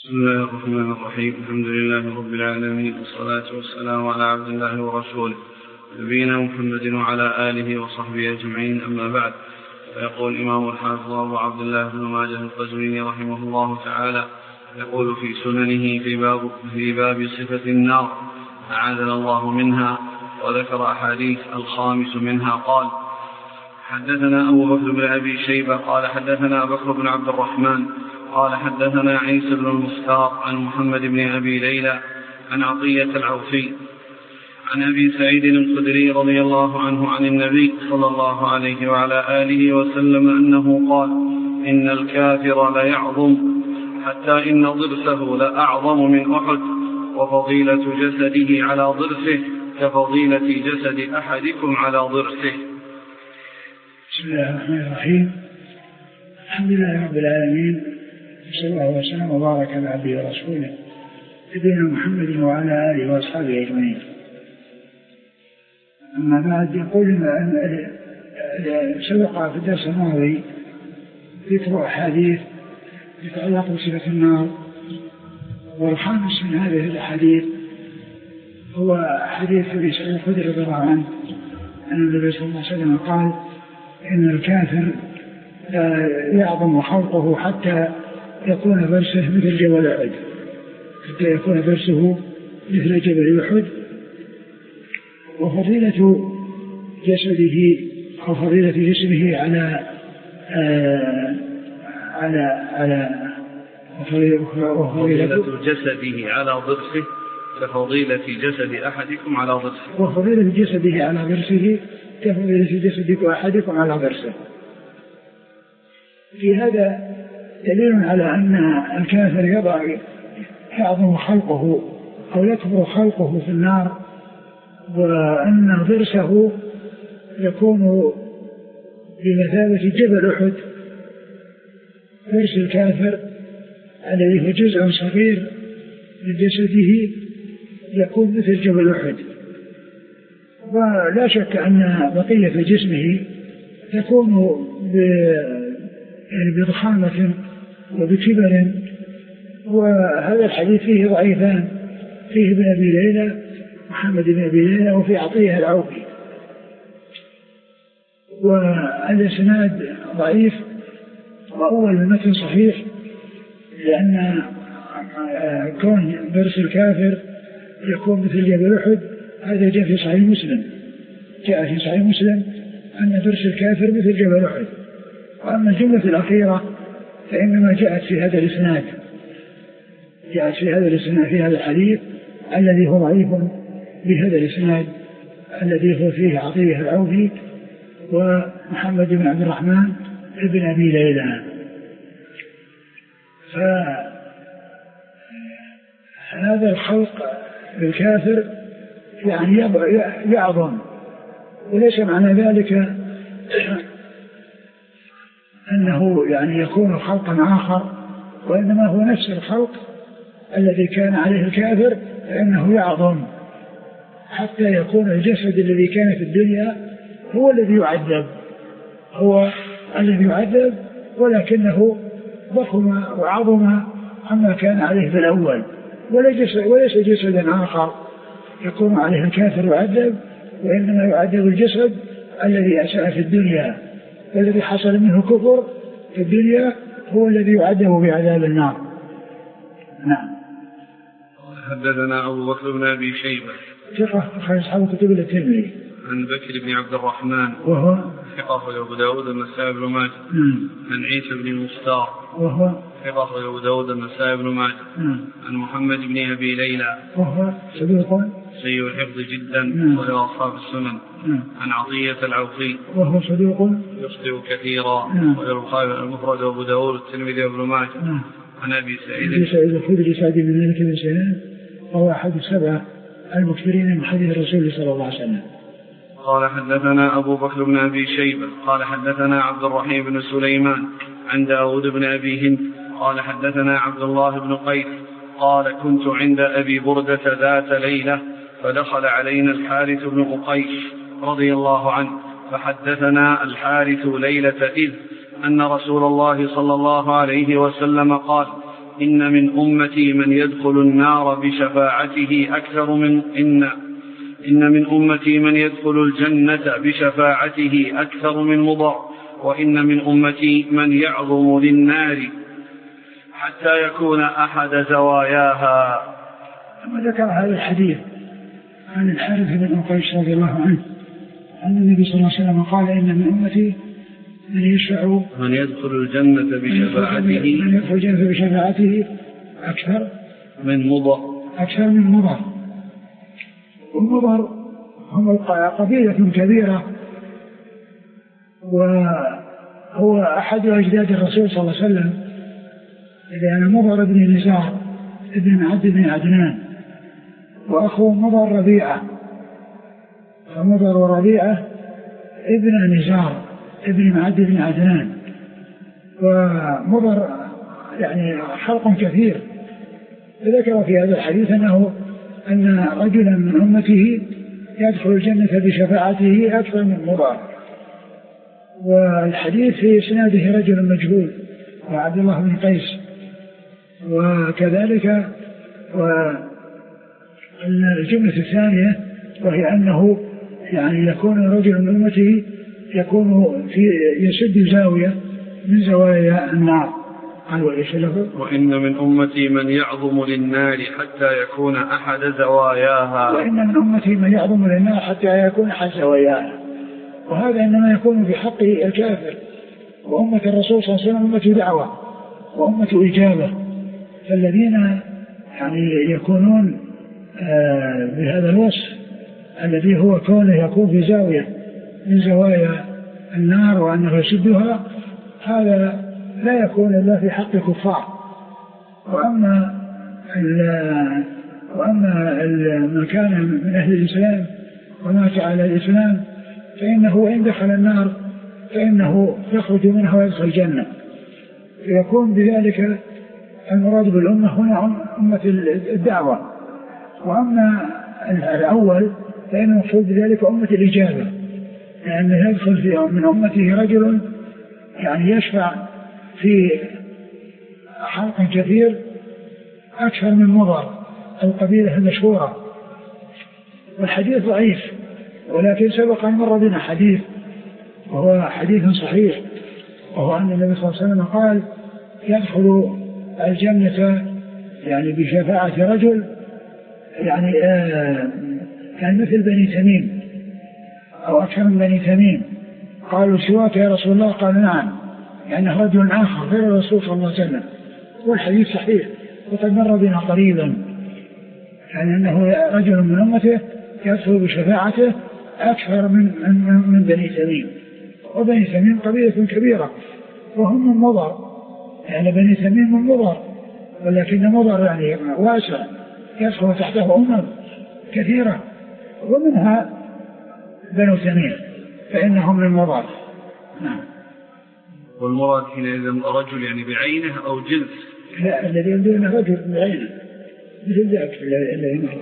بسم الله الرحمن الرحيم. الحمد لله رب العالمين، والصلاة والسلام على عبد الله ورسوله نبينا محمد وعلى آله وصحبه أجمعين، أما بعد. فيقول الإمام الحافظ أبو عبد الله بن ماجه القزويني رحمه الله تعالى يقول في سننه في باب صفة النار أعاذنا الله منها، وذكر أحاديث. الخامس منها قال: حدثنا أبو بكر بن أبي شيبة قال حدثنا بكر بن عبد الرحمن قال حدثنا عيسى بن المختار عن محمد بن أبي ليلى عن عطية العوفي عن أبي سعيد الخدري رضي الله عنه عن النبي صلى الله عليه وعلى آله وسلم أنه قال: إن الكافر ليعظم حتى إن ضرسه لأعظم من أحد، وفضيلة جسده على ضرسه كفضيلة جسد أحدكم على ضرسه. بسم الله الرحمن الرحيم. الحمد لله رب العالمين، صلى الله وسلم وبارك على عبده ورسوله نبينا محمد وعلى آله وأصحابه أجمعين. أما بعد، يقول أن سبق في الدرس الماضي ذكر أحاديث يتعلق بصفة النار، والخامس من هذه الأحاديث هو حديث أبي سعيد الخدري رضي الله عنه أن النبي صلى الله عليه وسلم قال: إن الكافر يعظم خلقه حتى يكون برسه مثل جبل أحد، حتى يكون برسه مثل جبل أحد، وفضيلة جسده أو فضيلة جسمه وفضيلة جسده على ضرسه كفضيلة جسد أحدكم على ضرسه، وفضيلة جسده على ضرسه كفضيلة جسد أحدكم على ضرسه. في هذا دليل على أن الكافر يعظم خلقه أو يكبر خلقه في النار، وأن ضرسه يكون بمثابة جبل أحد. ضرس الكافر الذي هو جزء صغير من جسده يكون مثل جبل أحد، ولا شك أن بقية جسمه تكون بضخامة وبكبر. وهذا الحديث فيه ضعيفان، فيه ابن أبي ليلى محمد بن أبي ليلى، وفي عطية العوفي، والإسناد ضعيف، وأول المتن صحيح، لأن كون ضرس الكافر يكون مثل جبل أحد هذا جاء في صحيح مسلم، جاء في صحيح مسلم أن ضرس الكافر مثل جبل أحد. وأما الجملة الأخيرة فإنما جاءت في هذا الإسناد، جاءت في هذا الإسناد في هذا الحديث الذي هو ضعيف، بهذا الإسناد الذي هو فيه عطية العوفي ومحمد بن عبد الرحمن ابن أبي ليلى. فهذا الخلق بالكافر يعني يعظم، وليس معنى ذلك أنه يعني يكون خلقا آخر، وإنما هو نفس الخلق الذي كان عليه الكافر، فإنه يعظم حتى يكون الجسد الذي كان في الدنيا هو الذي يعذب، ولكنه ضخم وعظم عما كان عليه في الأول، وليس جسدا آخر يكون عليه الكافر يعذب، وإنما يعذب الجسد الذي أساء في الدنيا، والذي حصل منه كفر في الدنيا هو الذي يعذب بعذاب النار. نعم. حدثنا أبو بكر بن أبي شيبة ثقة أخرج أصحاب كتب الترمذي عن بكر بن عبد الرحمن وهو ثقة أبو داود النسائي بن ماجه عن عيسى بن المختار وهو ثقة أبو داود النسائي بن ماجه عن محمد بن أبي ليلى وهو سيء الحفظ جدا وله أصحاب السنن عن عطية العوفي وهو صدوق يخطئ كثيرا وله البخاري المفرد وأبو داود الترمذي وابن ماجه عن أبي سعيد الخدري سعد بن مالك بن سنان وهو أحد السبعة المكثرين من حديث الرسول صلى الله عليه وسلم. قال حدثنا أبو بكر بن أبي شيبة قال حدثنا عبد الرحيم بن سليمان عن داود بن أبي هند قال حدثنا عبد الله بن قيس قال كنت عند أبي بردة ذات ليلة فدخل علينا الحارث بن أقيش رضي الله عنه، فحدثنا الحارث ليلة إذ أن رسول الله صلى الله عليه وسلم قال: إن من أمتي من يدخل النار بشفاعته أكثر من إن من أمتي من يدخل الجنة بشفاعته أكثر من مضر، وإن من أمتي من يعظم للنار حتى يكون أحد زواياها. ثم ذكر هذا الحديث عن الحارث بن قيس رضي الله عنه أن النبي صلى الله عليه وسلم قال إن من أمتي من يشفع من يدخل الجنة بشفاعته أكثر من مضر. والمضر هم قبيلة كبيرة، وهو أحد أجداد الرسول صلى الله عليه وسلم، لأن مضر بن نزار ابن معد بن عدنان، وأخوه مضر ربيعة، فمضر وربيعة ابن نزار ابن معد بن عدنان. ومضر يعني خلق كثير. فذكر في هذا الحديث أن رجلا من أمته يدخل الجنة بشفاعته أكثر من مضر. والحديث في إسناده رجل مجهول وعبد الله بن قيس. وكذلك والجملة الثانية وهي أنه يعني يكون رجل من أمته يكون يسد زاوية من زوايا النار. قال وإن من أمتي من يعظم للنار حتى يكون أحد زواياها. وإن من أمتي من يعظم للنار حتى يكون أحد زواياها. وهذا إنما يكون في حق الكافر. وأمة الرسول صلى الله عليه وسلم أمة دعوة وأمة إجابة، فالذين يعني يكونون بهذا الوصف الذي هو كونه يكون في زاوية من زوايا النار وأنه يسدها، هذا لا يكون إلا في حق الكفار. وأما من كان من أهل الإسلام ومات على الإسلام فإنه وإن دخل النار فإنه يخرج منها ويدخل الجنة. فيكون بذلك المراد بالأمة هنا أمة الدعوة. وأما الأول فإنه يقصد بذلك أمة الإجابة، لأنه يدخل من أمته رجل يعني يشفع في حلق كثير أكثر من مضر القبيلة المشهورة. والحديث ضعيف، ولكن سبق أن مر بنا حديث وهو حديث صحيح، وهو أن النبي صلى الله عليه وسلم قال يدخل الجنة يعني بشفاعة رجل يعني كان مثل بني تميم أو أكثر من بني تميم. قالوا سواك يا رسول الله؟ قال نعم، يعني رجل آخر غير الرسول صلى الله عليه وسلم. والحديث صحيح وقد مر بنا قريبا، يعني أنه رجل من أمته يدخل بشفاعته أكثر من بني تميم. وبني تميم قبيلة كبيرة وهم من مضر، يعني بني تميم من مضر، ولكن مضر يعني واسع يدخل تحته أمم كثيرة ومنها بنو تميم فإنهم من مضر. نعم. والمراد حينئذ رجل يعني بعينه أو جنس؟ لا، الذي يدونه رجل بعينه مثل ذاك الذي مر.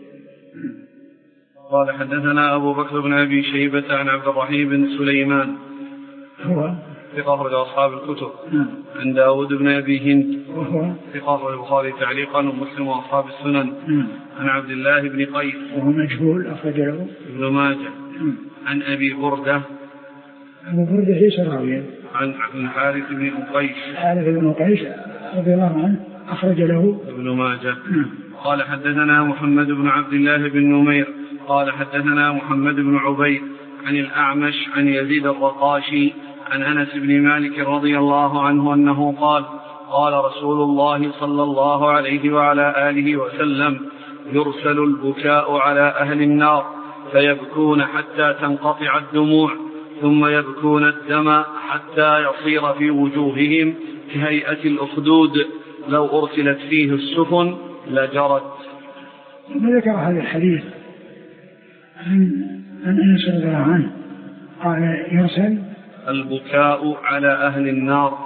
قال حدثنا أبو بكر بن أبي شيبة عن عبد الرحيم بن سليمان هو ثقة لأصحاب الكتب. عن داود بن أبي هند وهو ثقة البخاري تعليقا ومسلم وأصحاب السنن. عن عبد الله بن قيس وهو مجهول أخرج له ابن ماجه. عن أبي بردة ليس راويا. عن الحارث بن قيس رضي الله عنه أخرج له ابن ماجه. قال حدثنا محمد بن عبد الله بن نمير قال حدثنا محمد بن عبيد عن الأعمش عن يزيد الرقاشي عن أنس بن مالك رضي الله عنه أنه قال قال رسول الله صلى الله عليه وعلى آله وسلم يرسل البكاء على أهل النار فيبكون حتى تنقطع الدموع ثم يبكون الدم حتى يصير في وجوههم كهيئة الأخدود لو أرسلت فيه السفن لجرت. ذكر هذا الحديث عن أنس رضي الله عنه قال يرسل البكاء على أهل النار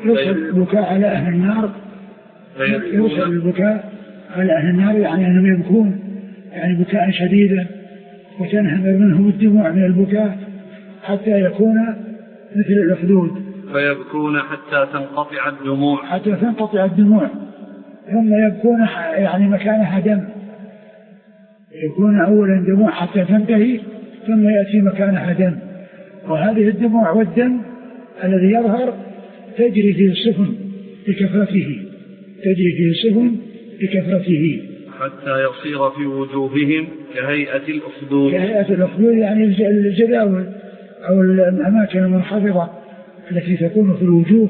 يرسل البكاء على أهل النار يعني أنهم يبكون يعني بكاء شديدا وتنهمر منهم الدموع من البكاء حتى يكون مثل الأخدود. فيبكون حتى تنقطع الدموع ثم يكون يعني مكانها دم، يكون أولا دموع حتى تنتهي ثم يأتي مكانها دم، وهذه الدموع والدم الذي يظهر تجري فيه السفن بكثرته، تجري فيه السفن بكثرته حتى يصير في وجوههم كهيئة الأخدود، كهيئة الأخدود يعني الجداول أو الأماكن المنخفضة التي تكون في الوجوه.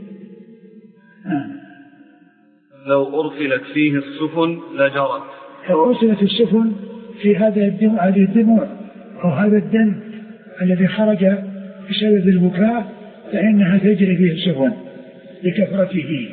لو أرسلت فيه السفن لجرت، لو أرسلت السفن في هذه الدموع أو هذا الدم الذي خرج بسبب البكاء فإنها تجري فيه السفن لكثرته.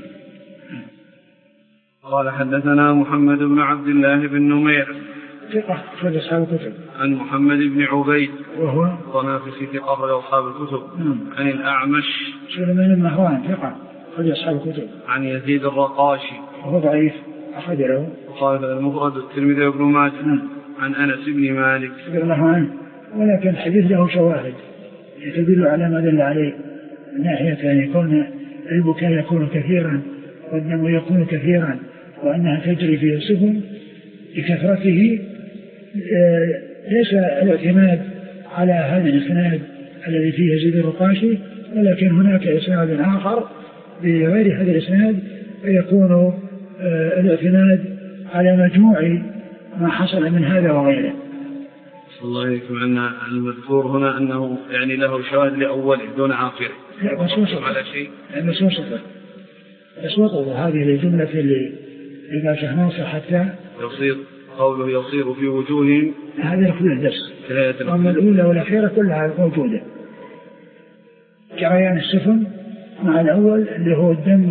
قال حدثنا محمد بن عبد الله بن نمير ثقة أخرج أصحاب الكتب. عن محمد بن عبيد وهو طنافسي ثقة أخرج أصحاب الكتب. عن الأعمش سليمان بن مهران ثقة أخرج أصحاب الكتب. عن يزيد الرقاشي وهو ضعيف أخرج له قال المفرد الترمذي وابن ماجه. عن أنس بن مالك رضي الله عنه، ولكن الحديث له شواهد تدل على ما دل عليه من ناحية أن يكون البكاء يكون كثيرا والدم يكون كثيرا وأنها تجري في السفن بكثرته. ليس الاعتماد على هذا الإسناد الذي فيه يزيد الرقاشي، ولكن هناك إسناد آخر بغير هذا الإسناد فيكون الاعتماد على مجموع ما حصل من هذا وغيره. الله يكون عنا المذكور هنا أنه يعني له شواهد لأوله دون آخره. لا بس وسط على شيء. بس وسط هذه الجملة اللي إذا شخناصر حتى يصير قوله يصير في وجوههم هذا الخلود الدرس. أما الأولى والأخيرة كلها موجودة. جريان السفن مع الأول اللي هو الدم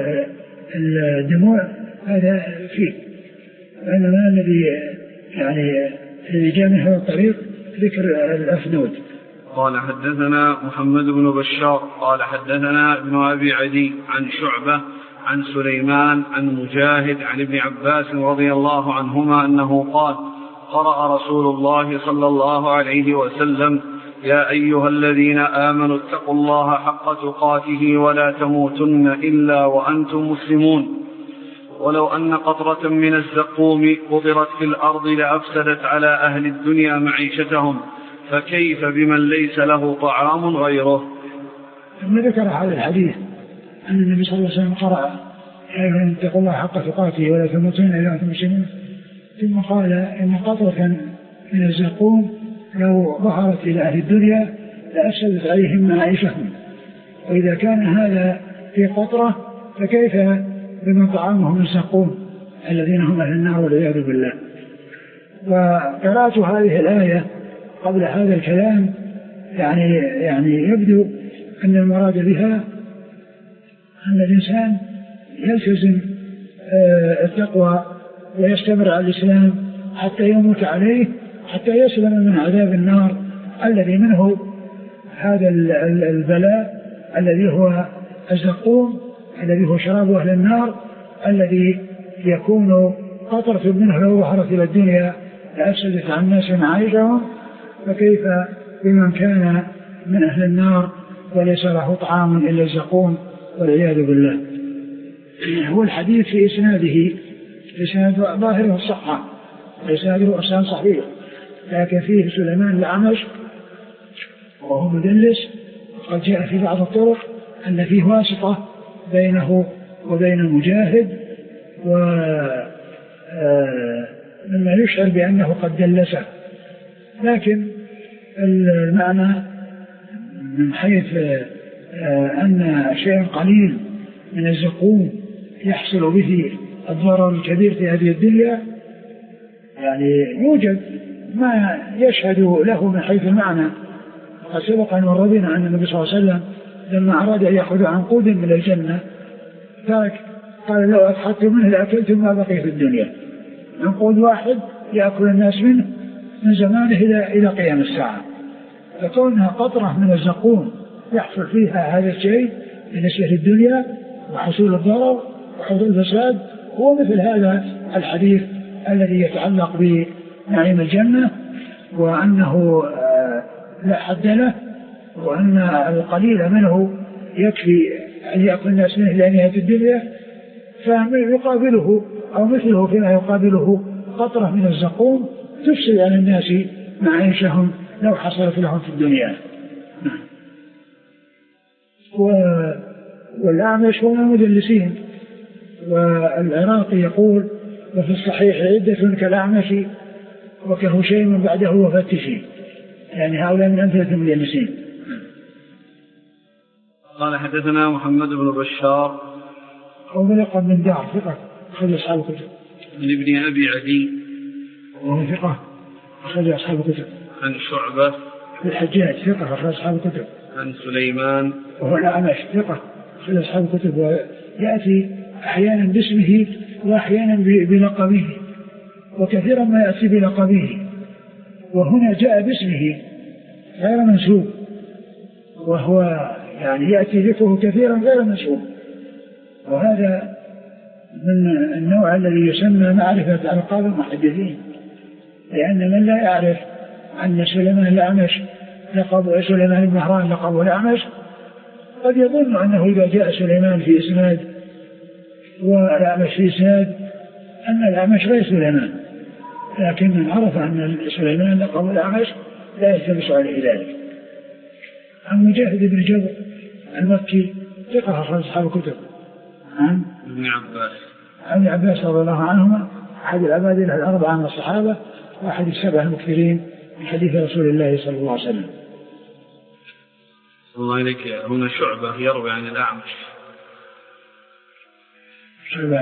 والدموع هذا فيه، إنما الذي يعني الذي جاء من هذا الطريق ذكر الأفدود. قال حدثنا محمد بن بشار قال حدثنا ابن أبي عدي عن شعبة عن سليمان عن مجاهد عن ابن عباس رضي الله عنهما أنه قال قرأ رسول الله صلى الله عليه وسلم يا أيها الذين آمنوا اتقوا الله حق تقاته ولا تموتن إلا وأنتم مسلمون ولو أن قطرة من الزقوم قطرت في الأرض لأفسدت على أهل الدنيا معيشتهم فكيف بمن ليس له طعام غيره. ثم ذكر هذا الحديث أن النبي صلى الله عليه وسلم قرأ يا أيها الذين اتقوا الله حق تقاته ولا تموتن إلا وأنتم مسلمون، ثم قال إن قطرة من الزقوم لو ظهرت إلى أهل الدنيا لأفسدت عليهم معيشتهم، وإذا كان هذا في قطرة فكيف بمن طعامهم الزقوم الذين هم أهل النار والعياذ بالله. وقراءة هذه الآية قبل هذا الكلام يعني يبدو أن المراد بها أن الإنسان يلتزم التقوى ويستمر على الإسلام حتى يموت عليه حتى يسلم من عذاب النار الذي منه هذا البلاء الذي هو الزقوم الذي هو شراب أهل النار الذي يكون قطرة منه لو ظهرت إلى الدنيا لأفسدت عن الناس معايشهم، فكيف بمن كان من أهل النار وليس له طعام إلا الزقوم والعياذ بالله. هو الحديث في إسناده إسناد ظاهره الصحة، إسناده أصلا صحيح، لكن فيه سليمان الأعمش وهو مدلس، قد جاء في بعض الطرق أن فيه واسطة بينه وبين مجاهد ومما يشعر بأنه قد دلسه، لكن المعنى من حيث أن شيء قليل من الزقوم يحصل به الضرر الكبير في هذه الدنيا يعني يوجد ما يشهد له من حيث المعنى. وقد سبق أن وربنا أن النبي صلى الله عليه وسلم لما أراد أن يأخذ عنقود من الجنة قال لو أتحدت منه لأكلت ما بقي في الدنيا، عنقود واحد يأكل الناس منه من زمانه إلى قيام الساعة. فكونها قطرة من الزقوم يحصل فيها هذا الشيء بالنسبة للدنيا وحصول الضرر وحصول الفساد هو مثل هذا الحديث الذي يتعلق بنعيم الجنة وأنه لا حد له وأن القليل منه يكفي أن يأكل الناس منه إلى نهاية الدنيا. فيقابله أو مثله فيما يقابله قطرة من الزقوم تفسد على الناس معيشهم لو حصلت لهم في الدنيا. والأعمش هم المدلسين. والعراقي يقول وفي الصحيح عدة كالأعمش وكهشيم بعده وفتشي، يعني هؤلاء من أمثلة المدلسين. قال حدثنا محمد بن بشار أو ملقب من دار ثقة أخرج أصحاب الكتب. عن ابن أبي عدي وهو ثقة أخرج أصحاب الكتب. عن شعبة الحجاج ثقة أخرج أصحاب الكتب. عن سليمان وهو الأعمش ثقة أخرج أصحاب الكتب. ويأتي أحيانا باسمه وأحيانا بلقبه، وكثيرا ما يأتي بلقبه، وهنا جاء باسمه غير منسوب، وهو يعني يأتي ذكره كثيرا غير منسوب، وهذا من النوع الذي يسمى معرفة ألقاب المحدثين، لأن من لا يعرف أن سليمان الأعمش لقب سليمان بن مهران لقب الأعمش قد يظن أنه إذا جاء سليمان في إسناد والأعمش في إسناد أن الأعمش غير سليمان، لكن من عرف أن سليمان لقب الأعمش لا يلتبس عليه ذلك. عن مجاهد بن جبر المكي ثقة أخرج أصحاب الكتب. عن ابن عباس رضي الله عنهما أحد العبادلة الأربعة من الصحابة وأحد السبع المكثرين من حديث رسول الله صلى الله عليه وسلم. الله عليك. هنا شعبة يروي عن الأعمش. شعبة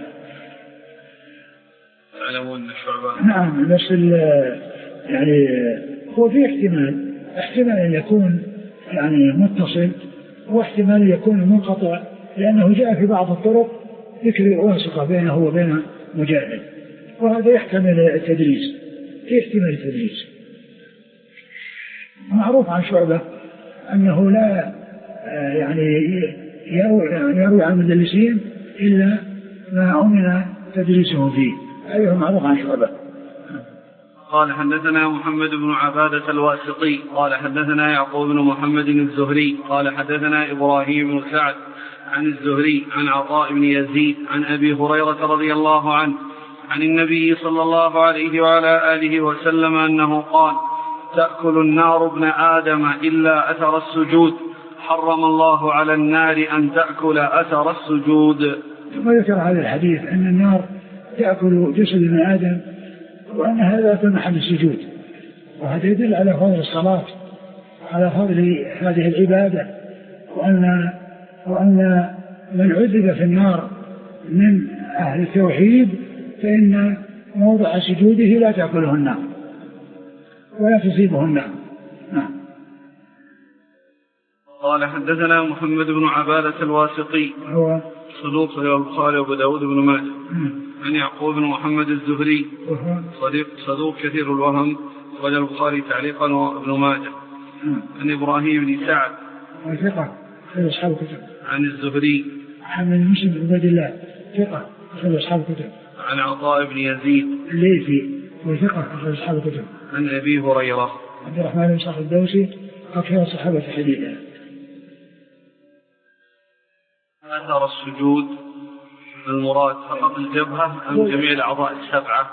تعلمون أن شعبة نعم، بس يعني هو في احتمال أن يكون يعني متصل، واحتمال يكون منقطع، لأنه جاء في بعض الطرق ذكر واسطة بينه وبين مجاهد، وهذا يحتمل التدريس، في احتمال التدريس. معروف عن شعبة أنه لا يعني يروي عن المدلسين إلا ما أمن تدريسه فيه، هذا معروف عن شعبة. قال حدثنا محمد بن عبادة الواسطي قال حدثنا يعقوب بن محمد الزهري قال حدثنا إبراهيم بن سعد عن الزهري عن عطاء بن يزيد عن أبي هريرة رضي الله عنه عن النبي صلى الله عليه وعلى آله وسلم أنه قال: تأكل النار ابن آدم إلا أثر السجود، حرم الله على النار أن تأكل أثر السجود. ثم ذكر هذا الحديث أن النار تأكل جسد ابن آدم، وأن هذا في محل السجود، وهذا يدل على فضل الصلاة وعلى فضل هذه العبادة، وأن من عذب في النار من أهل التوحيد فإن موضع سجوده لا تأكله النار ولا تصيبه النار. قال حدثنا محمد بن عبادة الواسطي هو صدوق البخاري وابو داود بن ماجه عن يعقوب بن محمد الزهري صدوق كثير الوهم وجه البخاري تعليقا وابن ماجه عن إبراهيم بن سعد ثقة في أصحاب الكتب عن الزهري محمد مسلم بن عبد الله ثقة في أصحاب الكتب عن عطاء بن يزيد الليثي وثقة في أصحاب الكتب عن أبي هريرة عبد الرحمن بن صخر الدوسي أكثر صحابة حديثا. أثر السجود المراد فقط الجبهة أم جميع الأعضاء السبعة؟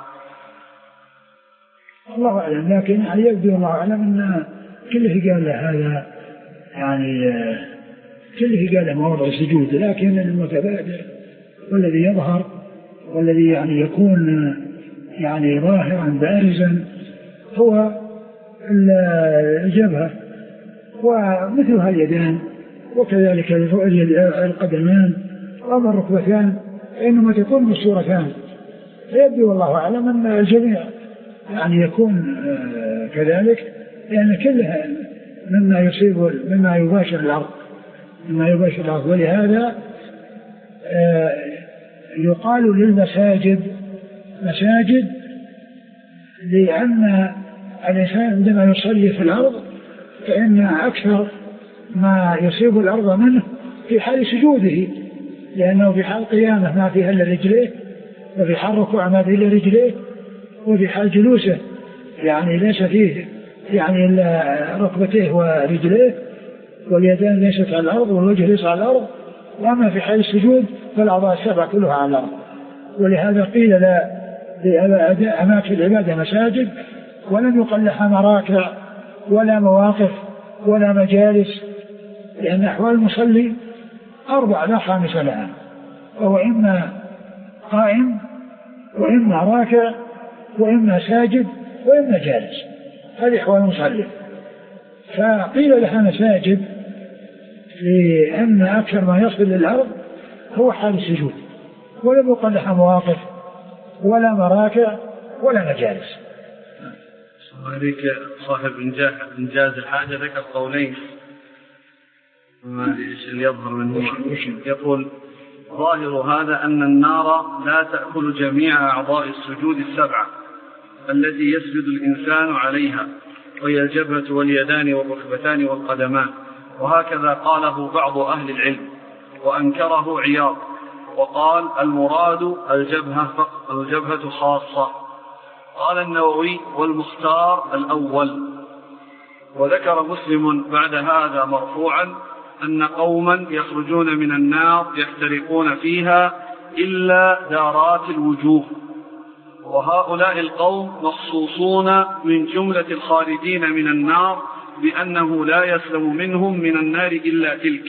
الله أعلم، لكن يبدو الله أعلم أن كله قال له هذا، يعني كله قال له موضع السجود، لكن المتبادر والذي يظهر والذي يعني يكون يعني ظاهرا بارزا هو الجبهة ومثلها اليدان، وكذلك القدمان وأما الركبتان فإنما تكون بالصورتان. فيبدو والله أعلم أن الجميع يعني يكون كذلك، لأن كلها مما يصيب مما يباشر الأرض، ولهذا يقال للمساجد مساجد، لأن الإنسان عندما يصلي في الأرض فإن أكثر ما يصيب الأرض منه في حال سجوده، لأنه في حال قيامه ما فيها إلا رجليه، وفي حال ركوع ما فيه إلا رجليه، وفي حال جلوسه يعني ليس فيه يعني إلا ركبتيه ورجليه، واليدان ليست على الأرض والوجه ليس على الأرض. وأما في حال السجود فالأعضاء السبع كلها على الأرض. ولهذا قيل لأماكن العبادة مساجد، ولم يقل لها مراكع ولا مواقف ولا مجالس، لأن أحوال المصلي 4 لا 5 لها، وهو إما قائم وإما راكع وإما ساجد وإما جالس، هذه أحوال المصلي. فقيل لها مساجد لأن أكثر ما يصل للأرض هو حال السجود، ولم يقل لها مواقف ولا مراكع ولا مجالس. عليك صاحب إنجاز الحاجة ذكر قولين ما اللي يظهر منه، يقول ظاهر هذا أن النار لا تأكل جميع أعضاء السجود 7 التي يسجد الإنسان عليها، وهي الجبهة واليدان والركبتان والقدمان، وهكذا قاله بعض أهل العلم وأنكره عياض، وقال المراد الجبهة خاصة. قال النووي والمختار الأول. وذكر مسلم بعد هذا مرفوعا أن قوما يخرجون من النار يحترقون فيها إلا دارات الوجوه، وهؤلاء القوم مخصوصون من جملة الخارجين من النار بأنه لا يسلم منهم من النار إلا تلك،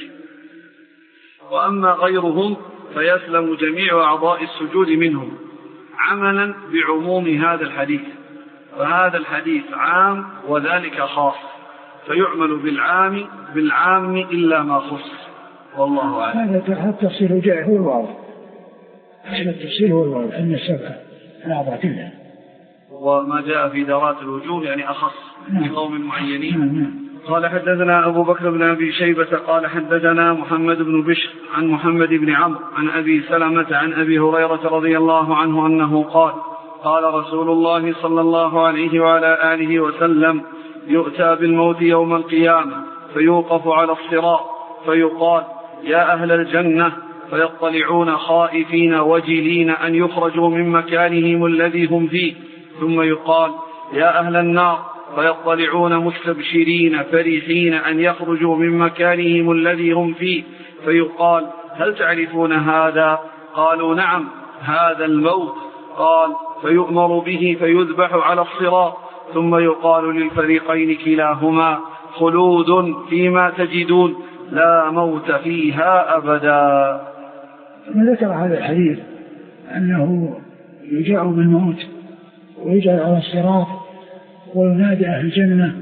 وأما غيرهم فيسلم جميع أعضاء السجود منهم، عملا بعموم هذا الحديث. فهذا الحديث عام وذلك خاص، فيعمل بالعام إلا ما خص، والله أعلم. هذا التفصيل جاء هو الواضح، التفصيل هو الواضح أن 7 الأعضاء كلها، وما جاء في دارات الوجوه يعني أخص لقوم معينين. قال حدثنا أبو بكر بن أبي شيبة قال حدثنا محمد بن بشر عن محمد بن عمرو عن أبي سلمة عن أبي هريرة رضي الله عنه أنه قال قال رسول الله صلى الله عليه وعلى آله وسلم يؤتى بالموت يوم القيامة فيوقف على الصراط فيقال يا أهل الجنة، فيطلعون خائفين وجلين أن يخرجوا من مكانهم الذي هم فيه، ثم يقال يا أهل النار، فيطلعون مستبشرين فرحين أن يخرجوا من مكانهم الذي هم فيه، فيقال هل تعرفون هذا؟ قالوا نعم، هذا الموت. قال فيؤمر به فيذبح على الصراط، ثم يقال للفريقين كلاهما خلود فيما تجدون لا موت فيها أبدا. ذكر هذا الحديث أنه يجاء بالموت ويجعل على الصراط وينادي أهل الجنة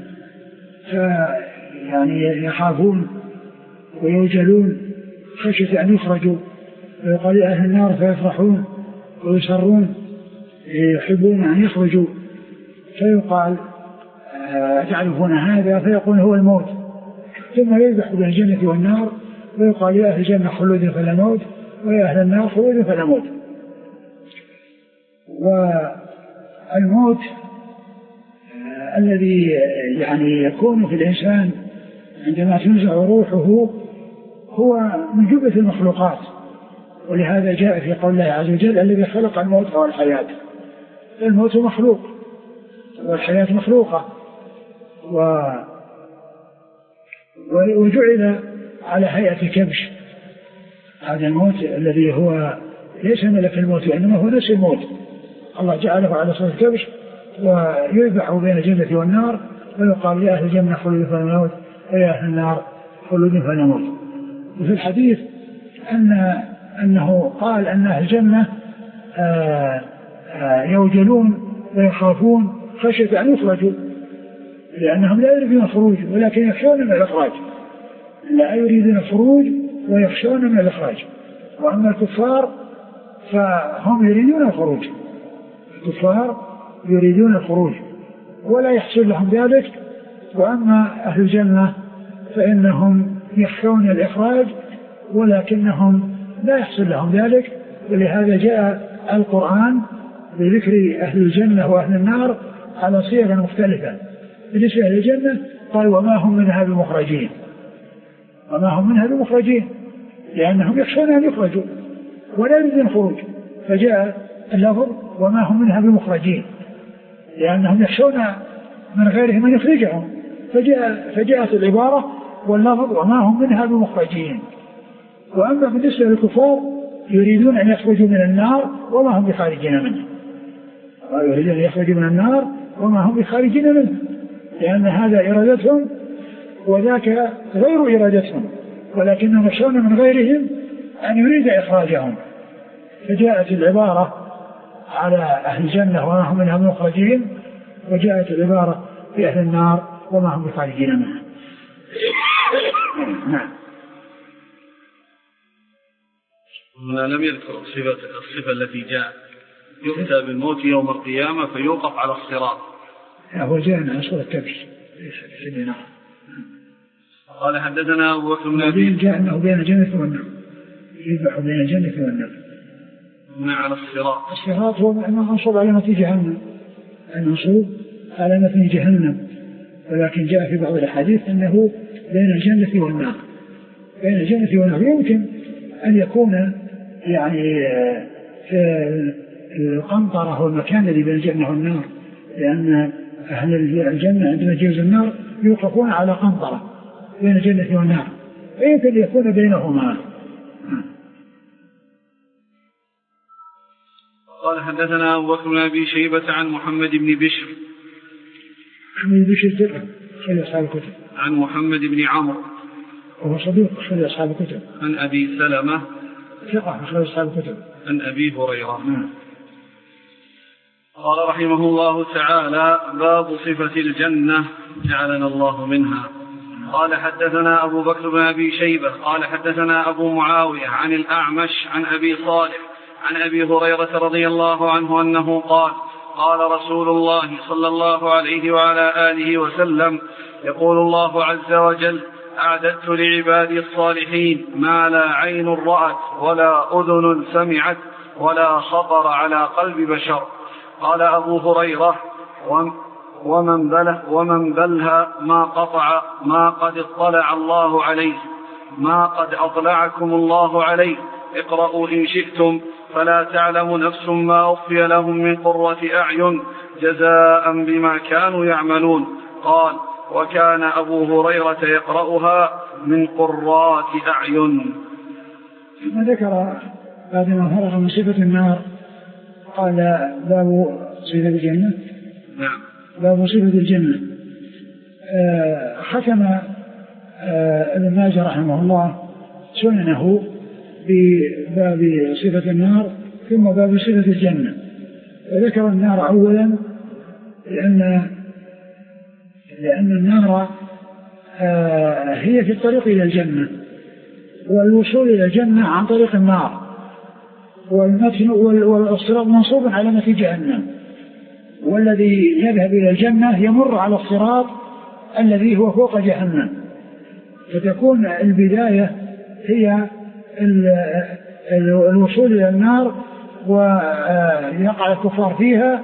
يعني يخافون ويوجلون خشية أن يخرجوا، ويقال أهل النار فيفرحون ويسرون يحبون أن يخرجوا، فيقال تعرفون هذا؟ فيقول هو الموت. ثم يذبح بين الجنة والنار ويقال يا أهل الجنة خلود فلا موت، ويا أهل النار خلود فلا موت. والموت الذي يعني يكون في الإنسان عندما تنزع روحه هو من جملة المخلوقات، ولهذا جاء في قول الله عز وجل الذي خلق الموت والحياة. الموت مخلوق والحياة مخلوقة، وجعل على هيئة كبش. هذا الموت الذي هو ليس ملك الموت وإنما هو نفس الموت، الله جعله على صورة كبش، ويذبح بين الجنة والنار ويقال يا أهل الجنة خلود فلا موت ويا أهل النار خلود فلا موت. وفي الحديث أنه قال أن أهل الجنة يوجلون ويخافون خشية أن يخرجوا، لأنهم لا يريدون الخروج ولكن يخشون من الإخراج، لا يريدون الخروج ويخشون من الإخراج. وأما الكفار فهم يريدون الخروج، الكفار يريدون الخروج ولا يحصل لهم ذلك. وأما أهل الجنة فإنهم يخشون الإخراج ولكنهم لا يحصل لهم ذلك. ولهذا جاء القرآن بذكر أهل الجنة وأهل النار على صيغ مختلفة. بالنسبة لأهل الجنة قال وما هم منها بمخرجين، وما هم منها بمخرجين، لأنهم يخشون أن يخرجوا ولا يريدون الخروج، فجاء اللفظ وما هم منها بمخرجين لأنهم يخشون من غيرهم أن يخرجهم، فجاءت العبارة واللفظ وما هم منها بمخرجين. وأما بالنسبة للكفار يريدون أن يخرجوا من النار وما هم بخارجين منه، يريدون أن يخرجوا من النار وما هم بخارجين منه، لأن هذا إرادتهم وذاك غير إرادتهم، ولكنهم يخشون من غيرهم أن يريد إخراجهم، فجاءت العبارة على أهل الجنة وما هم منها مخرجين، وجاءت العبارة في أهل النار وما هم بخارجين منها. هنا لم يذكر الصفة التي جاء يؤتى بالموت يوم القيامة فيوقف على الصراط. هو جاءنا عن صورة كبش في النار. قال حدثنا أبو بكر بن أبي جاء أنه بين الجنة والنار، يذبح بين الجنة والنار. هنا على الصراط. الصراط هو منصوب على متن جهنم، المنصوب على متن جهنم، ولكن جاء في بعض الأحاديث أنه بين الجنة والنار. بين الجنة والنار يمكن أن يكون يعني في القنطرة والمكان الذي بين الجنة والنار، لأن أهل الجنة عندما يجوزوا النار يوقفون على قنطرة بين الجنة والنار، فيمكن يكون بينهما. قال حدثنا أبو بكر بن أبي شيبة عن محمد بن بشر. محمد بن بشر أخرج أصحاب الكتب. عن محمد بن عمرو وهو صديق أخرج أصحاب الكتب. عن أبي سلمة ثقة أخرج أصحاب الكتب. عن أبي هريرة. قال رحمه الله تعالى: باب صفة الجنة جعلنا الله منها. قال حدثنا أبو بكر بن أبي شيبة قال حدثنا أبو معاوية عن الأعمش عن أبي صالح عن أبي هريرة رضي الله عنه أنه قال: قال رسول الله صلى الله عليه وعلى آله وسلم: يقول الله عز وجل: أعددت لعبادي الصالحين ما لا عين رأت ولا أذن سمعت ولا خطر على قلب بشر. قال أبو هريرة: ومن بلها ما قطع ما قد اطلع الله عليه، ما قد أطلعكم الله عليه، اقرأوا إن شئتم، فلا تعلم نفس ما أخفي لهم من قرة أعين جزاء بما كانوا يعملون. قال: وكان أبو هريرة يقرأها من قرات أعين. ثم ذكر بعد ما فرغ من صفة النار قال: باب صفة الجنة. نعم. باب صفة الجنة. ختم ابن ماجه رحمه الله سننه بباب صفة النار ثم باب صفة الجنة، وذكر النار أولا لأن النار هي في الطريق إلى الجنة، والوصول إلى الجنة عن طريق النار، والصراط منصوب على متن جهنم، والذي يذهب إلى الجنة يمر على الصراط الذي هو فوق جهنم، فتكون البداية هي الوصول إلى النار ويقع الكفار فيها،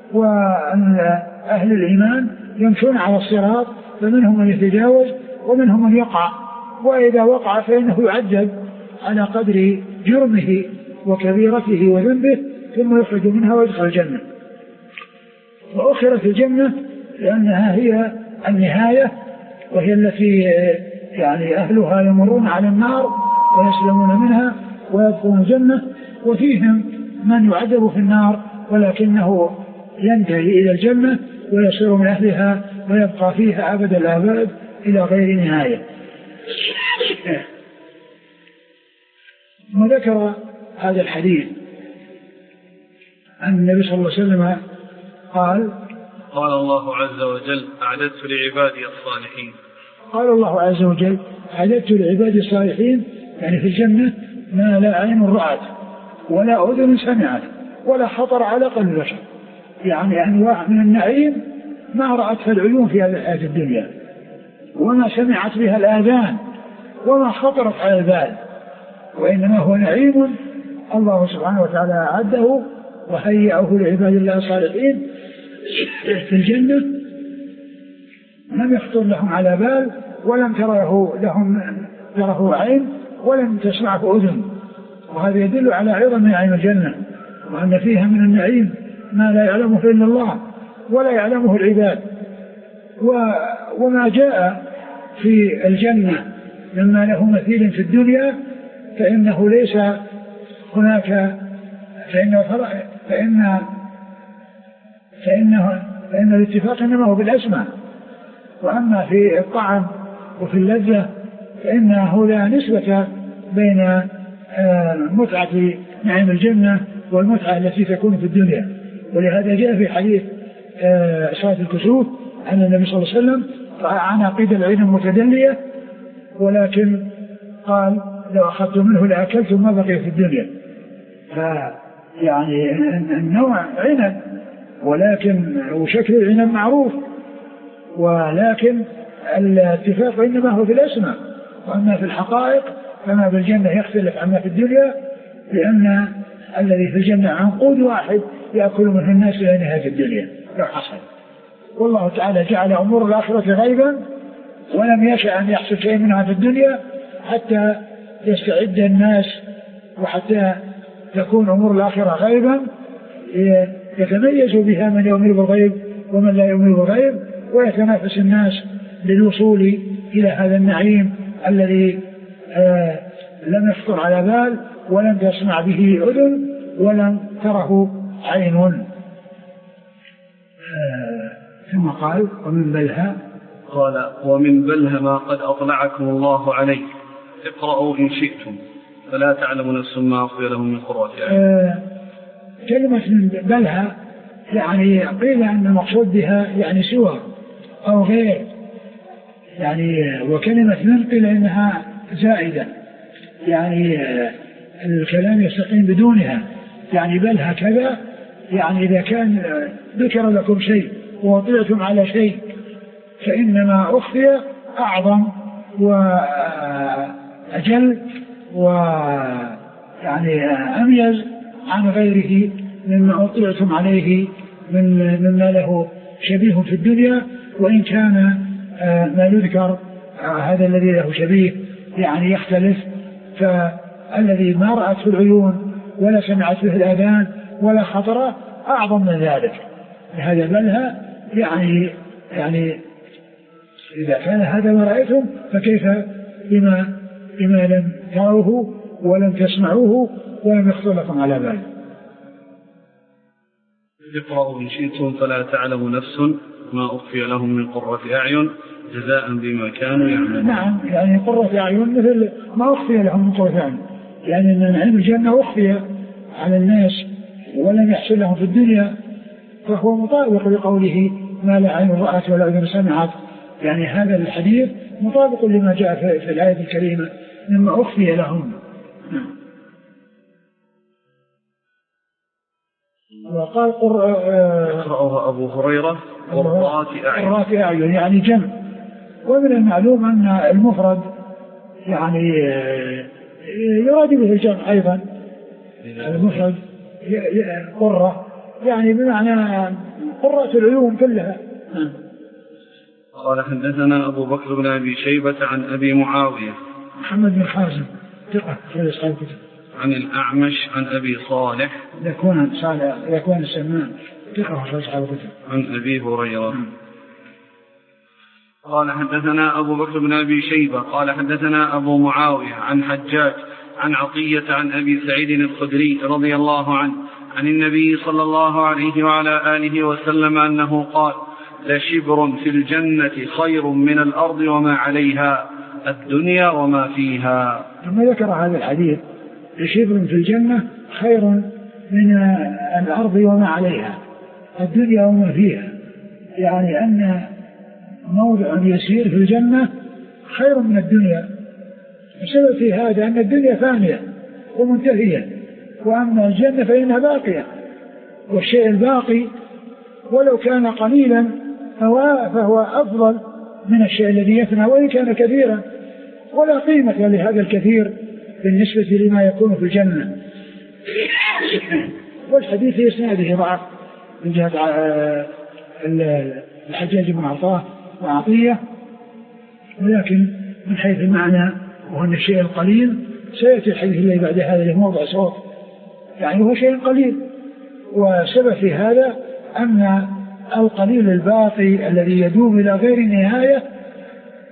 وأهل الإيمان يمشون على الصراط، فمنهم من يتجاوز ومنهم من يقع، وإذا وقع فإنه يعذب على قدر جرمه وكبيرته وذنبه ثم يخرج منها ويدخل الجنة. وأخرت الجنة لأنها هي النهاية، وهي التي يعني أهلها يمرون على النار ويسلمون منها ويدخلون الجنة، وفيهم من يعذب في النار ولكنه ينتهي إلى الجنة ويصير من أهلها ويبقى فيها أبد الآباد إلى غير نهاية. وذكر هذا الحديث أن النبي صلى الله عليه وسلم قال الله عز وجل: أعددت لعبادي الصالحين. قال الله عز وجل: أعددت لعبادي الصالحين، يعني في الجنة ما لا عين رأت ولا أذن سمعت ولا خطر على قلب بشر، يعني أنواع من النعيم ما رأتها العيون في هذه الحياة الدنيا، وما سمعت بها الآذان، وما خطرت على البال، وإنما هو نعيم الله سبحانه وتعالى أعده وهيئه لعباد الله الصالحين في الجنة، لم يخطر لهم على بال، ولم تره عين، ولم تسمعه أذن. وهذا يدل على عظم نعيم الجنة، وأن فيها من النعيم ما لا يعلمه إلا الله ولا يعلمه العباد. وما جاء في الجنة مما له مثيل في الدنيا فإنه ليس هناك فإن الاتفاق إنما هو بالأسماء، وأما في الطعم وفي اللذة فإنه لا نسبة بين متعة نعيم الجنة والمتعة التي تكون في الدنيا. ولهذا جاء في حديث صلاة الكسوف أن النبي صلى الله عليه وسلم رأى عناقيد العين متدلية، ولكن قال لو أخذت منه لأكلتم ما بقي في الدنيا. فيعني النوع عنب، ولكن وشكل العنب معروف، ولكن الاتفاق إنما هو في الأسماء، وأما في الحقائق فما في الجنة يختلف عما في الدنيا، لأن الذي في الجنة عنقود واحد يأكل منه الناس إلى نهاية الدنيا لو حصل. والله تعالى جعل أمور الآخرة غيبا، ولم يشأ أن يحصل شيء منها في الدنيا حتى يستعد الناس، وحتى تكون أمور الآخرة غيبا يتميز بها من يؤمن بالغيب ومن لا يؤمن بالغيب، ويتنافس الناس للوصول إلى هذا النعيم الذي لم يخطر على بال ولم تسمع به أذن ولم تره عين. ثم قال ومن بلها، قال ومن بلها ما قد أطلعكم الله عليه اقرأوا إن شئتم فلا تعلم نفس ما أخفي لهم من قرة أعين. كلمة من بلها يعني قيل أن المقصود بها يعني سوى أو غير، يعني وكلمة من قيل إنها زائدة، يعني الكلام يستقيم بدونها، يعني بل هكذا، يعني إذا كان ذكر لكم شيء وطلعتم على شيء فإنما أخفي أعظم وأجل ويعني أميز عن غيره مما أطلعتم عليه مما له شبيه في الدنيا، وإن كان ما يذكر هذا الذي له شبيه يعني يختلف، فالذي ما رأته العيون ولا سمعت به الآذان ولا خطر أعظم من ذلك. هذا بلها يعني إذا كان هذا ما رأيتم فكيف بما لم تروه ولم تسمعوه ولم يخطر لكم على بال. اقرأوا إن شئتم فلا تعلم نفس ما أخفي لهم من قرة أعين جزاء بما كانوا يعملون. نعم، يعني قرة أعين مثل ما أخفي لهم من قرة أعين، يعني أن نعيم الجنة أخفي على الناس ولم يحصل لهم في الدنيا، فهو مطابق لقوله ما لا عين رأت ولا أذن سمعت، يعني هذا الحديث مطابق لما جاء في الآية الكريمة مما أخفي لهم. وقال اقرأها أبو هريرة قرات أعين يعني جمع، ومن المعلوم أن المفرد يعني يراد به الجمع أيضا، المفرد قرة يعني بمعنى قرة العيون كلها. قال حدثنا أبو بكر بن أبي شيبة عن أبي معاوية محمد بن حازم ثقة في أصحاب الكتب، عن الأعمش عن أبي صالح يكون السمان ثقة في أصحاب الكتب، عن أبي هريرة. قال حدثنا أبو بكر بن أبي شيبة قال حدثنا أبو معاوية عن حجاج عن عطية عن أبي سعيد الخدري رضي الله عنه عن النبي صلى الله عليه وعلى آله وسلم أنه قال لشبر في الجنة خير من الأرض وما عليها الدنيا وما فيها. ثم ذكر هذا الحديث لشبر في الجنة خير من الأرض وما عليها الدنيا وما فيها، يعني أن موضع يسير في الجنة خير من الدنيا، بسبب في هذا أن الدنيا فانية ومنتهية، وأما الجنة فإنها باقية، والشيء الباقي ولو كان قليلا فهو أفضل من الشيء الذي يفنى وإن كان كثيرا، ولا قيمة لهذا الكثير بالنسبة لما يكون في الجنة. والحديث في إسناده ضعف من جهة الحجاج بن عطية، ولكن من حيث المعنى وأن الشيء القليل سيأتي الحديث الذي بعد هذا له موضع صوت، يعني هو شيء قليل، وسبب في هذا أن القليل الباقي الذي يدوم إلى غير نهاية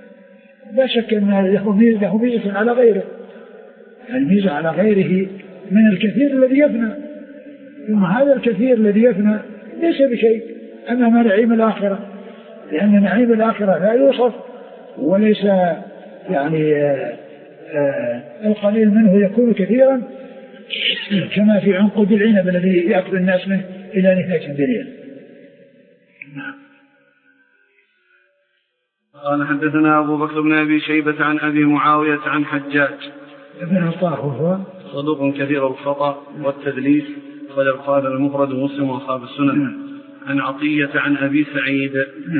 لا شك أن له ميزة على غيره، الميزة على غيره من الكثير الذي يفنى، ثم هذا الكثير الذي يفنى ليس بشيء أمام نعيم الآخرة، لأن نعيم الآخرة لا يوصف، وليس يعني القليل منه يكون كثيرا كما في عنقود العنب الذي يأكل الناس منه إلى نهاية الدنيا. قال حدثنا أبو بكر بن أبي شيبة عن أبي معاوية عن حجاج ابن عطاء وهو صدوق كثير الخطأ والتدليس، قال المفرد مسلم وأصحاب السنن. عن عطية عن أبي سعيد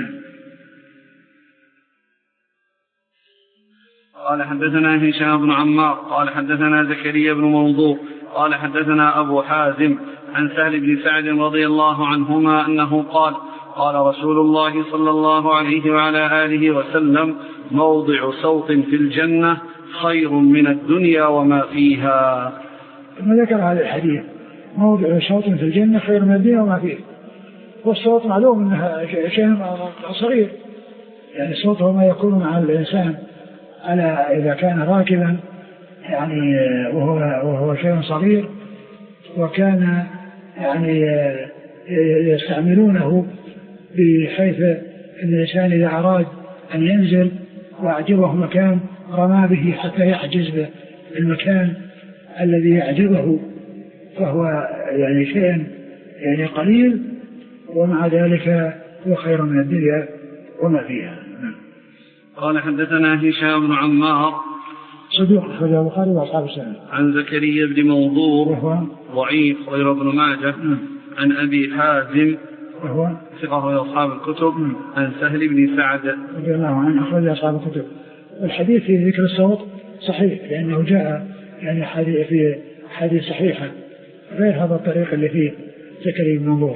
قال حدثنا هشام بن عمار قال حدثنا زكريا بن منظور قال حدثنا أبو حازم عن سهل بن سعد رضي الله عنهما أنه قال قال رسول الله صلى الله عليه وعلى آله وسلم موضع صوت في الجنة خير من الدنيا وما فيها. ثم ذكر هذا الحديث موضع صوت في الجنة خير من الدنيا وما فيها. والصوت معلوم أنها شيء صغير، يعني الصوت هو ما يكون مع الإنسان على إذا كان راكبا يعني وهو شيء صغير، وكان يعني يستعملونه بحيث أن الإنسان إذا أراد أن ينزل وأعجبه مكان رمى به حتى يحجز به المكان الذي يعجبه، فهو يعني شيء يعني قليل، ومع ذلك هو خير من الدنيا وما فيها. قال حدثنا هشام بن عمار صدوق أخرجه البخاري وأصحاب السنن. عن زكريا بن منظور ضعيف غير ابن ماجه. عن أبي حازم وهو ثقة أصحاب الكتب. عن سهل بن سعد رضي الله عنه أخرج أصحاب الكتب. الحديث في ذكر الصوت صحيح، لأنه جاء يعني في حديث صحيحة غير هذا الطريق اللي فيه زكريا بن منظور.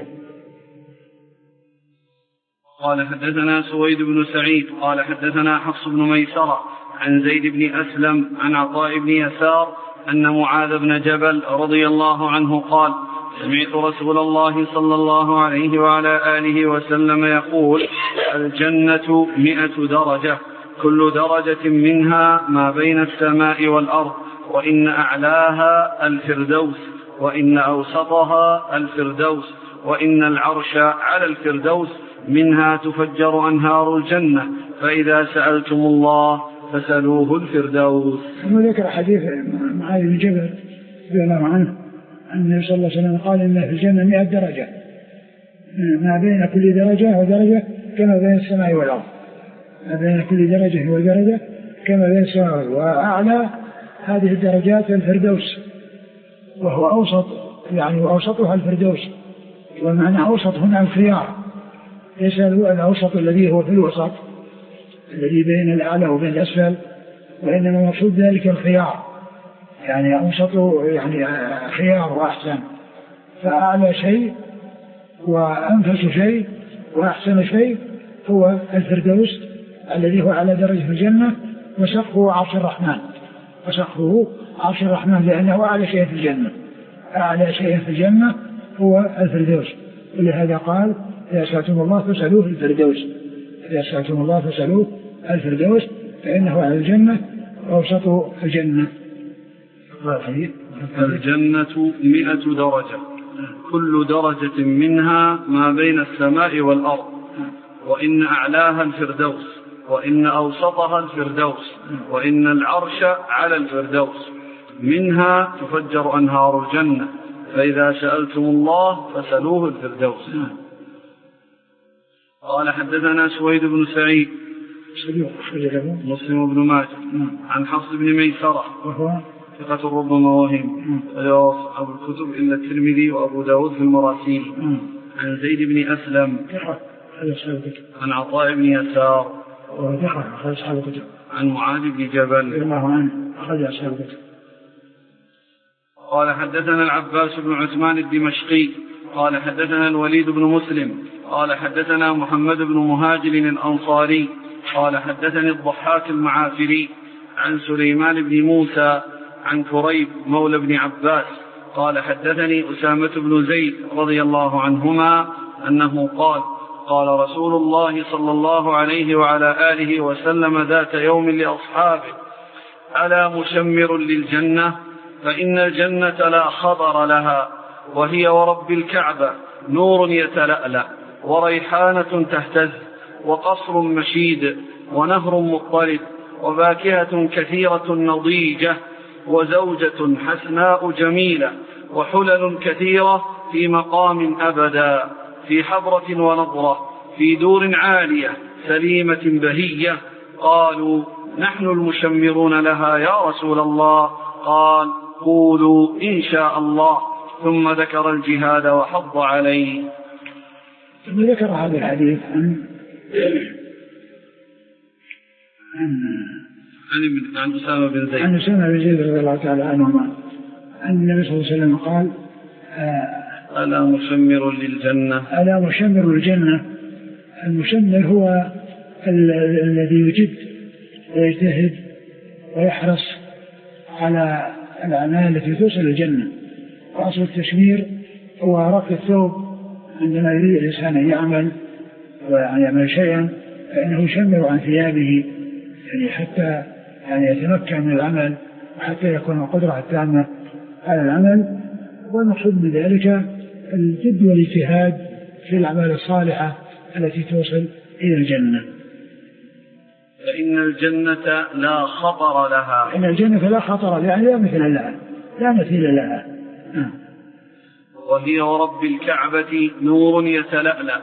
قال حدثنا سويد بن سعيد قال حدثنا حفص بن ميسرة عن زيد بن أسلم عن عطاء بن يسار أن معاذ بن جبل رضي الله عنه قال سمعت رسول الله صلى الله عليه وعلى آله وسلم يقول الجنة 100 درجة كل درجة منها ما بين السماء والأرض، وإن أعلاها الفردوس، وإن أوسطها الفردوس، وإن العرش على الفردوس، منها تفجر أنهار الجنة، فإذا سألتم الله فسألوه الفردوس. ثم ذكر حديث معاذ بن جبل رضي الله عنه أن النبي صلى الله عليه وسلم قال إن في الجنة 100 درجة، ما بين كل درجة ودرجة كما بين السماء والأرض، ما بين كل درجة ودرجة كما بين السماء والأرض، وأعلى هذه الدرجات الفردوس، وهو أوسط يعني وأوسطها الفردوس، والمعنى أوسط هنا الخيار، ليس الأوسط الذي هو في الوسط الذي بين الأعلى وبين الأسفل، وإنما المقصود ذلك الخيار، يعني أوسط يعني خيار وأحسن، فأعلى شيء وأنفس شيء وأحسن شيء هو الفردوس الذي هو على درجة الجنة، وسقفه عرش الرحمن، وسقفه عرش الرحمن، لأنه أعلى شيء في الجنة، أعلى شيء في الجنة هو الفردوس. ولهذا قال إذا سألتم الله فاسألوه الفردوس، إذا سألتم الله فاسألوه الفردوس، فإنه على الجنة وأوسط الجنة. الجنة 100 درجة كل درجة منها ما بين السماء والأرض، وإن أعلاها الفردوس، وإن أوسطها الفردوس، وإن العرش على الفردوس، منها تفجر أنهار الجنة، فإذا سألتم الله فسألوه الفردوس. قال حدثنا سويد بن سعيد مسلم بن ماجه عن حفص بن ميسرة وهو ثقة ربما وهم أصحاب الكتب إلا الترمذي وأبو داود في المراسيل. عن زيد بن أسلم عن عطاء بن يسار عن معاذ بن جبل. قال حدثنا العباس بن عثمان الدمشقي قال حدثنا الوليد بن مسلم قال حدثنا محمد بن مهاجر الأنصاري قال حدثني الضحاك المعافري عن سليمان بن موسى عن كريب مولى بن عباس قال حدثني أسامة بن زيد رضي الله عنهما أنه قال قال رسول الله صلى الله عليه وعلى آله وسلم ذات يوم لأصحابه ألا مشمر للجنة؟ فإن الجنة لا خضر لها، وهي ورب الكعبة نور يتلألأ، وريحانة تهتز، وقصر مشيد، ونهر مضطرد، وفاكهة كثيرة نضيجة، وزوجة حسناء جميلة، وحلل كثيرة في مقام أبدا، في حبرة ونضرة، في دور عالية سليمة بهية. قالوا نحن المشمرون لها يا رسول الله. قال قولوا إن شاء الله، ثم ذكر الجهاد وحض عليه. ثم ذكر هذا الحديث عن أسامة بن زيد رضي الله تعالى عنهما أن النبي صلى الله عليه وسلم قال ألا مشمر للجنة. ألا مشمر الجنة. المشمر هو الذي يجد ويجتهد ويحرص على الأعمال التي توصل الجنة. وأصل التشمير هو رق الثوب عندما يريد الإنسان أن يعمل شيئا فإنه يشمر عن ثيابه، يعني حتى يتمكن من العمل وحتى يكون القدرة التامة على العمل. والمقصود من ذلك الجد والاجتهاد في الأعمال الصالحة التي توصل إلى الجنة. فإن الجنة لا خطر لها. إن الجنة لا خطر لها، لا مثيل لها. وهي ورب الكعبة نور يتلألأ،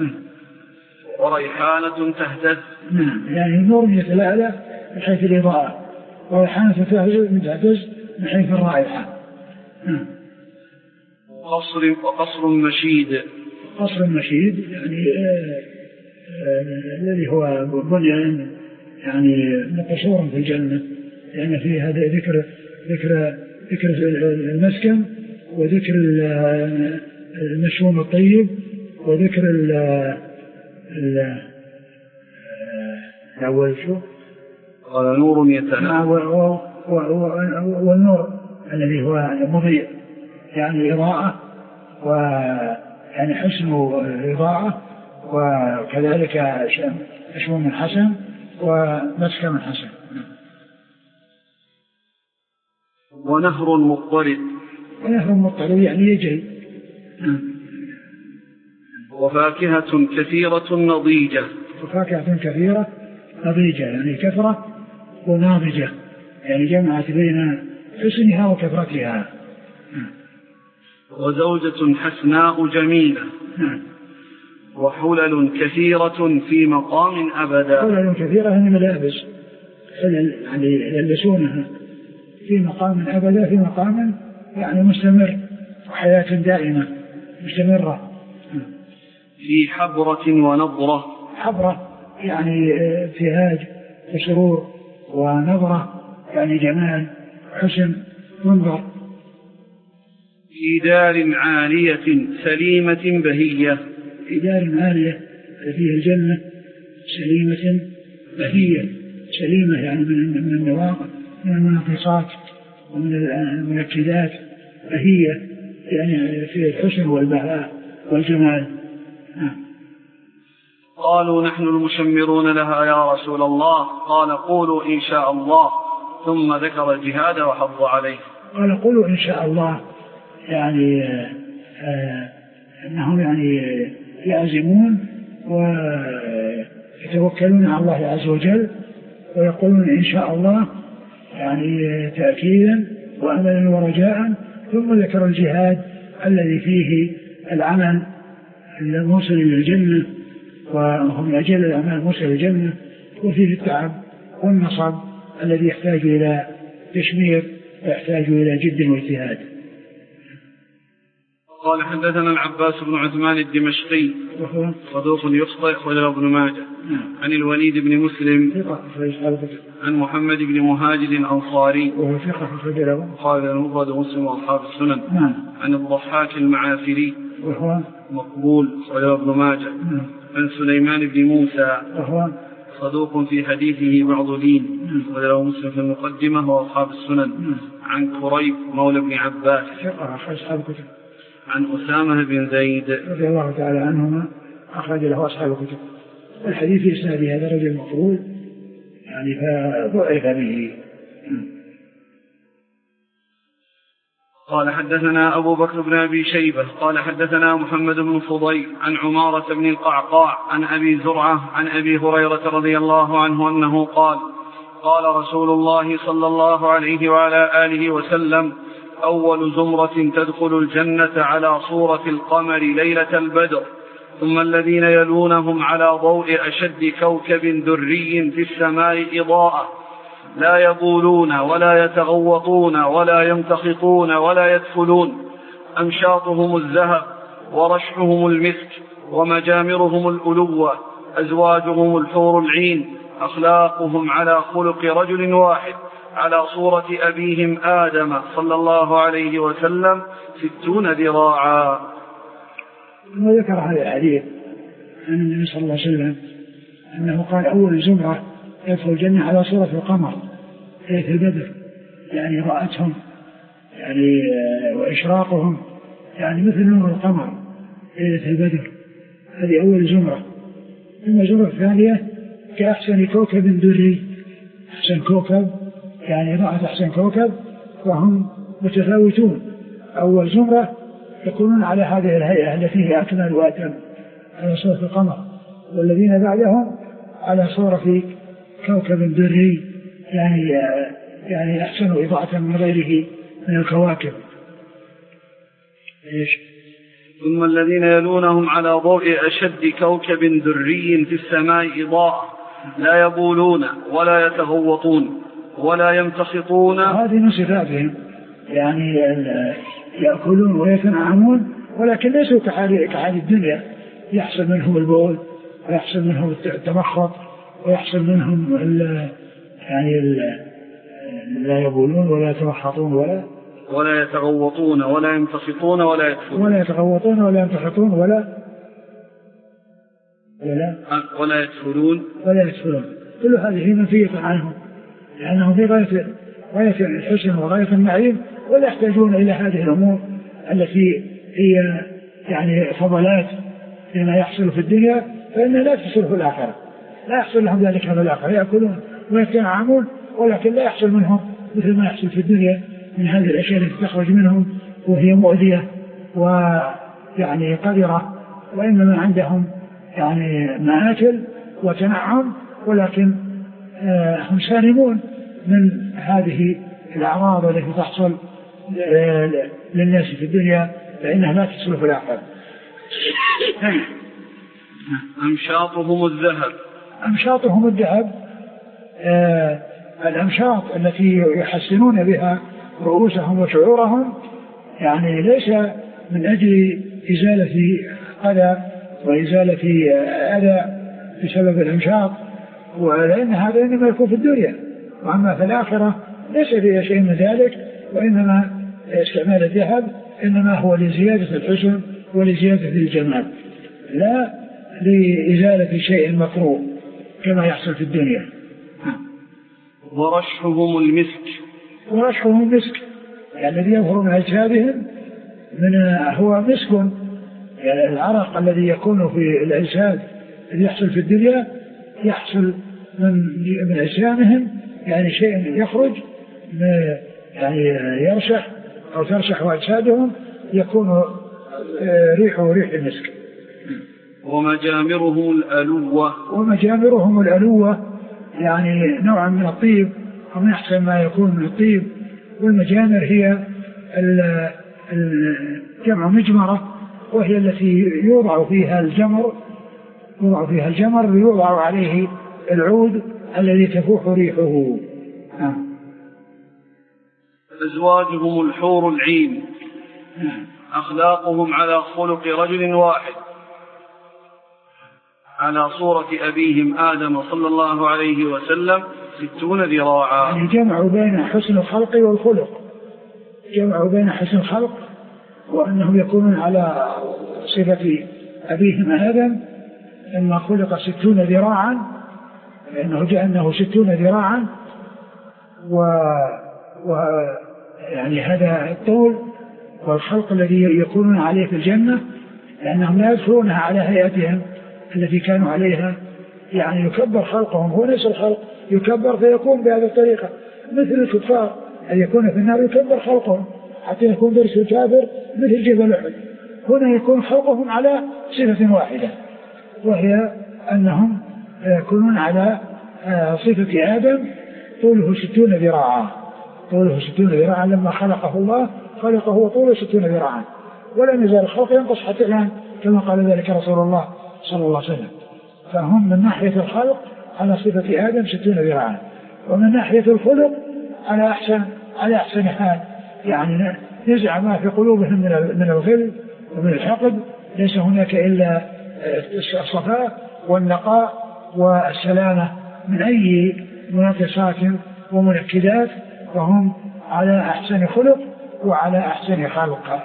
وريحانة تهتز. يعني نور يتلألأ من حيث الإضاءة، وريحانة تهتز من حيث الرائحة. وقصر مشيد. قصر مشيد يعني الذي هو بنيان يعني مقصورا في الجنة، لأن فيه هذا ذكر المسكن، وذكر المشروم الطيب، وذكر الأول شو؟ قال نور يتلألأ، والنور الذي هو مضيء يعني إضاءة، ويعني حسن إضاءة، وكذلك شموم حسن ومسكن حسن. ونهر مضطرد. ونهر مضطرد يعني يجري. وفاكهة كثيرة نضيجة. وفاكهة كثيرة نضيجة يعني كثرة وناضجة، يعني جمعت بين حسنها وكثرتها. وزوجة حسناء جميلة. وحلل كثيرة في مقام أبدا. حلل كثيرة يعني ملابس يعني يلبسونها في مقام أبدا، في مقام يعني مستمر، وحياة دائمة مستمرة. في حبرة ونظرة. حبرة يعني ابتهاج وسرور، ونظرة يعني جمال حسن منظر. في دار عالية سليمة بهية. في دار عالية فيها الجنة سليمة بهية. سليمة يعني من النواقض، من المناقصات ومن المنكدات. بهية يعني في الحسن والبهاء والجمال. قالوا نحن المشمرون لها يا رسول الله. قال قولوا إن شاء الله، ثم ذكر الجهاد وحض عليه. قال قولوا إن شاء الله، يعني أنهم يعني يعزمون ويتوكلون على الله عز وجل، ويقولون إن شاء الله يعني تأكيدا وأملا ورجاء. ثم ذكر الجهاد الذي فيه العمل الموصل إلى الجنة، وهو من أجل الأعمال الموصل إلى الجنة، وفيه التعب والنصب الذي يحتاج إلى تشمير ويحتاج إلى جد واجتهاد. قال حدثنا العباس بن عثمان الدمشقي صدوق يخطئ أخرجه ابن ماجه. عن الوليد بن مسلم عن محمد بن مهاجر الأنصاري وهو ثقة أخرجه قال المفرد مسلم وأصحاب السنن. عن الضحاك المعافري وهو مقبول أخرجه ابن ماجه. عن سليمان بن موسى وهو صدوق في حديثه بعض لين أخرجه مسلم في المقدمة وأصحاب السنن. عن كريب مولى بن عباس ثقة أخرج أصحاب الكتب. عن أسامة بن زيد رضي الله تعالى عنهما أخرج له أصحاب الكتب. الحديث في إسناد هذا رجل مقبول يعني فضعف به. قال حدثنا أبو بكر بن أبي شيبة قال حدثنا محمد بن فضيل عن عمارة بن القعقاع عن أبي زرعة عن أبي هريرة رضي الله عنه أنه قال قال رسول الله صلى الله عليه وعلى آله وسلم أول زمرة تدخل الجنة على صورة القمر ليلة البدر ثم الذين يلونهم على ضوء أشد كوكب دري في السماء إضاءة لا يبولون ولا يتغوطون ولا يمتخطون ولا يدفلون أمشاطهم الذهب ورشحهم المسك ومجامرهم الألوة أزواجهم الحور العين أخلاقهم على خلق رجل واحد على صورة أبيهم آدم صلى الله عليه وسلم 60 ذراعا. وذكر هذا الحديث عن النبي صلى الله عليه وسلم أنه قال أول زمرة يدخل الجنة على صورة القمر ليلة البدر، يعني رأتهم يعني وإشراقهم يعني مثل نور القمر ليلة البدر، هذه أول زمرة. ثم الزمرة الثانية كأحسن كوكب دري، أحسن كوكب يعني رأت أحسن كوكب وهم متفاوتون. أول زمرة يكونون على هذه الهيئة التي هي أكمل وأتم على صورة القمر، والذين بعدهم على صورة كوكب دري يعني أحسن إضاءة من غيره من الكواكب. ثم الذين يلونهم على ضوء أشد كوكب دري في السماء إضاءة لا يبولون ولا يتغوطون ولا يمتخطون. هذه من صفاتهم، يعني يأكلون ويتنعمون ولكن ليسوا كحال الدنيا، يحصل منهم البول ويحصل منهم التمخط ويحصل منهم يعني لا يبولون ولا يتمخطون ولا يتغوطون ولا يمتخطون ولا يدفلون ولا يتغوطون ولا يمتخطون ولا يدفلون. كل هذه منفية عنهم لأنهم في غاية الحسن وغاية النعيم، ولا يحتاجون إلى هذه الأمور التي هي يعني فضلات لما يحصل في الدنيا، فإنها لا تحصل في الآخرة، لا يحصل لهم ذلك في الآخرة، يأكلون ويتنعمون ولكن لا يحصل منهم مثل ما يحصل في الدنيا من هذه الأشياء التي تخرج منهم وهي مؤذية ويعني قذرة، وإنما عندهم يعني مآكل وتنعم، ولكن هم سالمون من هذه الأعراض التي تحصل للناس في الدنيا فإنها لا تحصل في الآخرة. أمشاطهم الذهب. الأمشاط التي يحسنون بها رؤوسهم وشعورهم يعني ليس من أجل إزالة أذى وإزالة أذى بسبب الأمشاط، ولأن هذا إنما يكون في الدنيا، وأما في الآخرة ليس فيها شيء من ذلك، وإنما استعمال الذهب إنما هو لزيادة الحسن ولزيادة الجمال لا لإزالة شيء مكروه كما يحصل في الدنيا. ورشحهم المسك يعني الذي يظهر من أجسادهم هو مسك، يعني العرق الذي يكون في الأجساد الذي يحصل في الدنيا يحصل من أجسامهم، يعني شيء يخرج يعني يرشح أو ترشح أجسادهم يكون ريحه ريح المسك. ومجامرهم الألوة يعني نوعا من الطيب ومن أحسن ما يكون من الطيب. والمجامر هي جمع مجمرة، وهي التي يوضع فيها الجمر ويوضع عليه العود الذي تفوح ريحه. أزواجهم الحور العين أخلاقهم على خلق رجل واحد على صورة أبيهم آدم صلى الله عليه وسلم 60 ذراعا. يعني جمعوا بين حسن الخلق والخلق، جمعوا بين حسن الخلق وأنهم يكونون على صفة أبيهم آدم لما خلق 60 ذراعا، لأنه جاء أنه 60 ذراعا يعني هذا الطول والخلق الذي يكونون عليه في الجنة، لأنهم لا يدخلونها على هيئتهم التي كانوا عليها، يعني يكبر خلقهم، هو نفس الخلق يكبر فيكون بهذه الطريقة مثل الكفار الذي يكون في النار يكبر خلقهم حتى يكون درس الكافر مثل جبل أحد. هنا يكون خلقهم على صفة واحدة، وهي أنهم يكونون على صفة آدم طوله 60 ذراعا. طوله 60 ذراعا لما خلقه الله خلقه وطوله 60 ذراعا، ولم يزال الخلق ينقص حتى الآن كما قال ذلك رسول الله صلى الله عليه وسلم. فهم من ناحية الخلق على صفة آدم 60 ذراعا، ومن ناحية الخلق على أحسن حال. يعني نزع ما في قلوبهم من الغل ومن الحقد، ليس هناك إلا الصفاء والنقاء والسلامة من أي مناقصات ومنكدات، وهم على أحسن خلق وعلى أحسن خلق.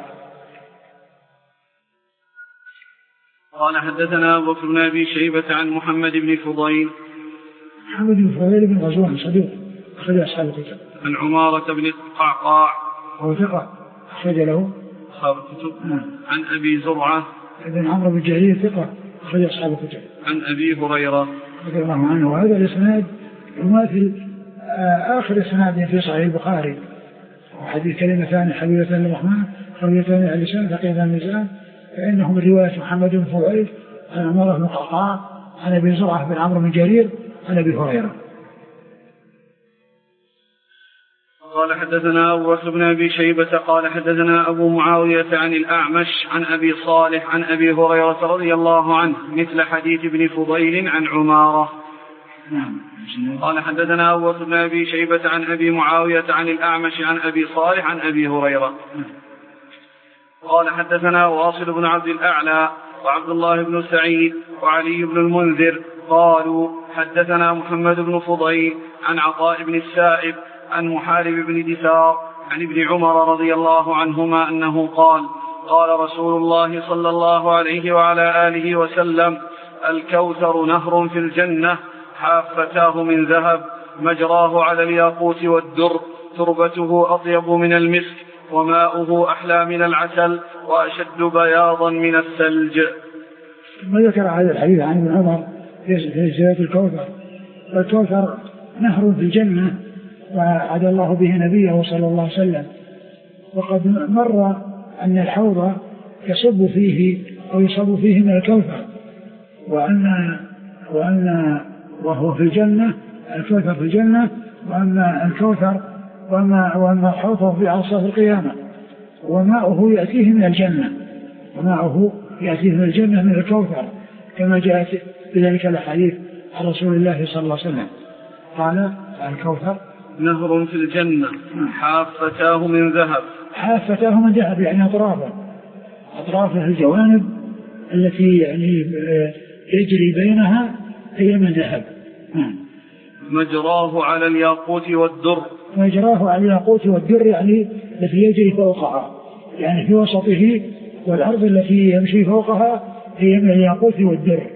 قال حدثنا أبو بكر بن أبي شيبة عن محمد بن فضيل. محمد بن فضيل بن غزوان صدوق أخرج أصحاب الكتب. عن عمارة بن القعقاع هو ثقة أخرج له أصحاب الكتب. عن أبي زرعة بن عمرو بن جرير ثقة أخرج أصحاب الكتب. عن أبي هريرة رضي الله عنه. وهذا الإسناد يماثل آخر إسناد في صحيح البخاري، وحديث كلمتان حبيبتان للرحمن خفيفتان على اللسان ثقيلتان على الميزان، فإنه من رواية محمد بن فضيل عن عمارة بن القعقاع عن أبي زرعة بن عمرو بن جرير عن أبي هريرة. قال حدثنا أبو بكر بن أبي شيبة قال حدثنا أبو معاوية عن الأعمش عن أبي صالح عن أبي هريرة رضي الله عنه مثل حديث ابن فضيل عن عمارة. قال حدثنا أبو بكر بن أبي شيبة عن أبي معاوية عن الأعمش عن أبي صالح عن أبي هريرة. قال حدثنا واصل بن عبد الأعلى وعبد الله بن سعيد وعلي بن المنذر قالوا حدثنا محمد بن فضيل عن عطاء بن السائب عن محارب بن دثار عن ابن عمر رضي الله عنهما أنه قال قال رسول الله صلى الله عليه وعلى آله وسلم الكوثر نهر في الجنة حافتاه من ذهب مجراه على الياقوت والدر تربته أطيب من المسك وماؤه أحلى من العسل وأشد بياضا من الثلج. ثم ذكر هذا الحديث عن ابن عمر في سيرة الكوثر. والكوثر نهر في الجنة وعد الله به نبيه صلى الله عليه وسلم، وقد مر أن الحوض يصب فيه أو يصب فيه من الكوثر، وهو في الجنة الكوثر في الجنة، وأما الكوثر وأما الحوض في عصر القيامة، وماؤه يأتيه من الجنة، وماؤه يأتيه من الجنة من الكوثر كما جاءت بذلك الحديث عن رسول الله صلى الله عليه وسلم قال الكوثر نهر في الجنة حافتاه من ذهب. حافتاه من ذهب يعني أطرافه الجوانب التي يعني يجري بينها هي من ذهب. مجراه على الياقوت والدر. مجراه على الياقوت والدر يعني التي يجري فوقها، يعني في وسطه، والأرض التي يمشي فوقها هي من الياقوت والدر.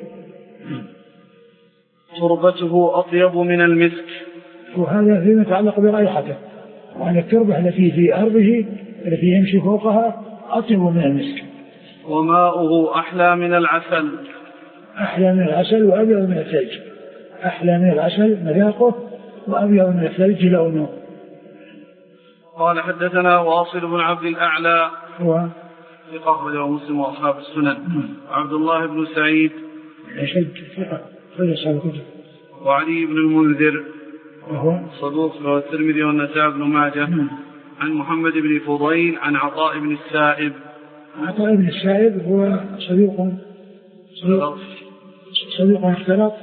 تربته أطيب من المسك. وهذا فيما يتعلق برائحته، وأن التربة التي في أرضه التي يمشي فوقها أطيب من المسك. وماؤه أحلى من العسل. أحلى من العسل وأبيض من الثلج. أحلى من العسل مذاقه وأبيض من الثلج لونه. قال حدثنا واصل بن عبد الأعلى هو ثقة أخرجه مسلم وأصحاب السنن. عبد الله بن سعيد أشد ثقة أخرج أصحاب الكتب. وعلي بن المنذر وهو صدوق له الترمذي والنسائي بن ماجه. عن محمد بن فضيل عن عطاء بن السائب. عطاء بن السائب هو صديق اختلاط،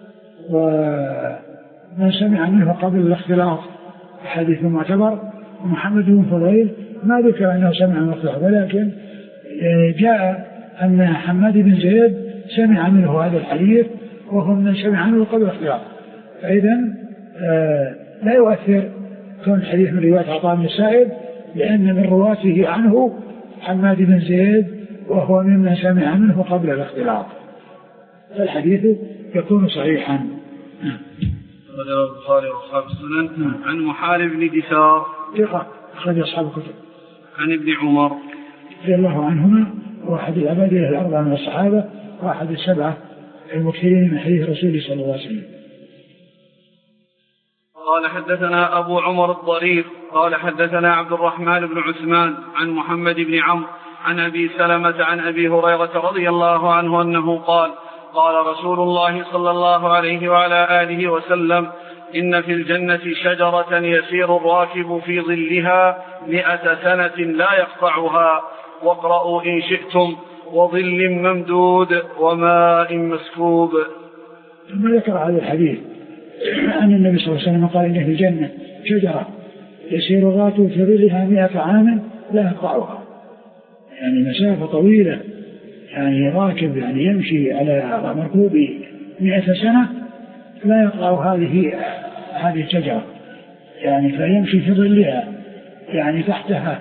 ومن سمع منه قبل الاختلاط حديث معتبر. ومحمد بن فضيل ما ذكر أنه سمع من اختلاط، ولكن جاء أن حماد بن زيد سمع منه هذا الحديث وهو من سمع منه قبل الاختلاط، فإذا لا يؤثر كون الحديث من رواية عطاء بن السائب، لأن من رواته عنه حماد بن زيد وهو ممن سمع منه قبل الاختلاط، فالحديث يكون صحيحا. رواه البخاري واصحاب السنن. عن محارب بن دثار ثقة أخرج أصحاب الكتب. عن ابن عمر رضي الله عنهما، واحد العبادة الأربعة من الصحابة، واحد السبعة المكثرين من حديث رسول صلى الله عليه وسلم. قال حدثنا أبو عمر الضرير قال حدثنا عبد الرحمن بن عثمان عن محمد بن عمرو عن أبي سلمة عن أبي هريرة رضي الله عنه أنه قال قال رسول الله صلى الله عليه وعلى آله وسلم إن في الجنة شجرة يسير الراكب في ظلها 100 سنة لا يقطعها، واقرأوا إن شئتم، وظل ممدود وماء مسكوب. ثم ذكر هذا الحديث أن النبي صلى الله عليه وسلم قال إن في الجنة شجرة يسير الراكب في ظلها 100 عام لا يقطعها، يعني مسافة طويلة، يعني راكب يعني يمشي على مركوبه 100 سنة لا يقطع هذه الشجرة، يعني فيمشي في ظلها يعني تحتها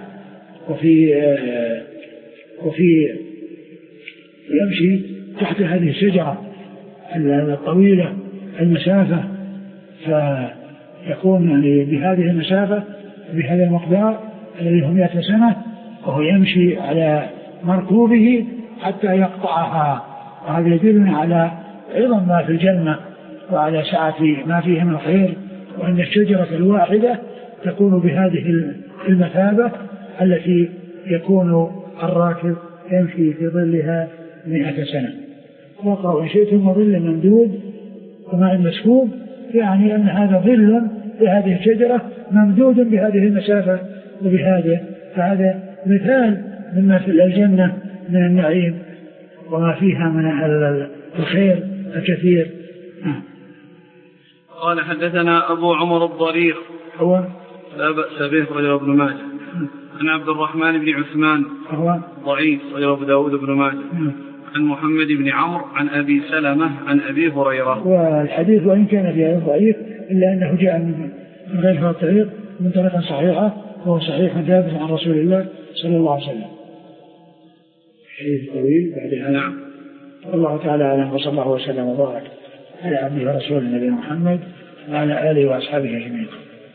وفي يمشي تحت هذه الشجرة الطويلة المسافة، فيكون يعني بهذه المسافة بهذا المقدار الذي هو 100 سنة وهو يمشي على مركوبه حتى يقطعها. وهذا يدلنا على عظم ما في الجنة وعلى سعة ما فيه من خير، وأن الشجرة الواحدة تكون بهذه المثابة التي يكون الراكب يمشي في ظلها 100 سنة. واقرأوا إن شئتم وظل ممدود وماء مسكوب، يعني أن هذا ظل لهذه الشجرة ممدود بهذه المسافة فهذا مثال مما في الجنة من النعيم وما فيها من الخير الكثير. قال حدثنا أبو عمر الضرير هو لا بأس به رجل ابن ماجه عن عبد الرحمن بن عثمان هو ضعيف رجل أبو داود بن ماجه عن محمد بن عمرو عن أبي سلمة عن أبي هريرة. والحديث وإن كان فيه ضعيف إلا أنه جاء من غير هذا الطريق من طريقة صحيحة، وهو صحيح ثابت عن رسول الله صلى الله عليه وسلم. حديث طويل بعدها. نعم. الله تعالى أعلم، وصلى الله وسلم وبارك على عبده ورسوله نبينا محمد وعلى آله وأصحابه أجمعين.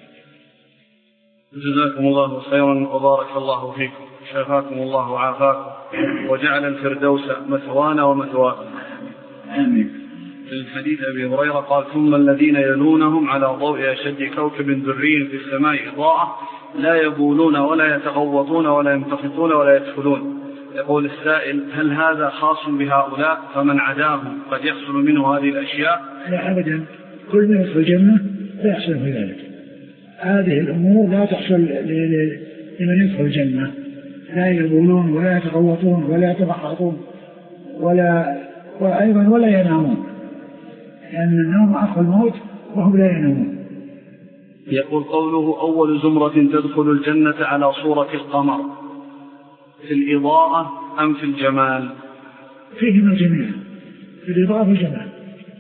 جزاكم الله خيرا وبارك الله فيكم، شفاكم الله وعافاكم وجعل الفردوس مثوانا ومثواكم. آمين. في الحديث أبي هريرة قال ثم الذين يلونهم على ضوء أشد كوكب دري في السماء إضاءة لا يبولون ولا يتغوطون ولا يمتخطون ولا يدخلون. يقول السائل هل هذا خاص بهؤلاء فمن عداهم قد يحصل منه هذه الأشياء؟ لا أبدا، كل من يدخل الجنة لا يحصل في ذلك. هذه الأمور لا تحصل لمن يدخل الجنة، لا يبولون ولا يتغوطون ولا يتبخطون وأيضا ولا ينامون، لأن النوم أخو الموت وهم لا ينامون. يقول قوله أول زمرة تدخل الجنة على صورة القمر، في الإضاءة أم في الجمال؟ فيهما الجميع، في الإضاءة والجمال.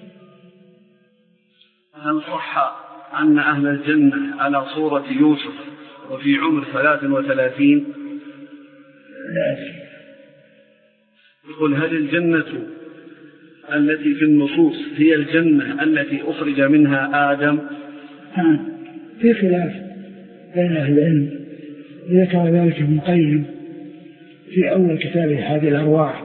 هل صح أن أهل الجنة على صورة يوسف وفي عمر 33؟ لا أدري. يقول هل الجنة التي في النصوص هي الجنة التي أخرج منها آدم؟ في خلاف بين أهل العلم، ذكر ذلك ابن القيم في أول كتابه هذه الأرواح،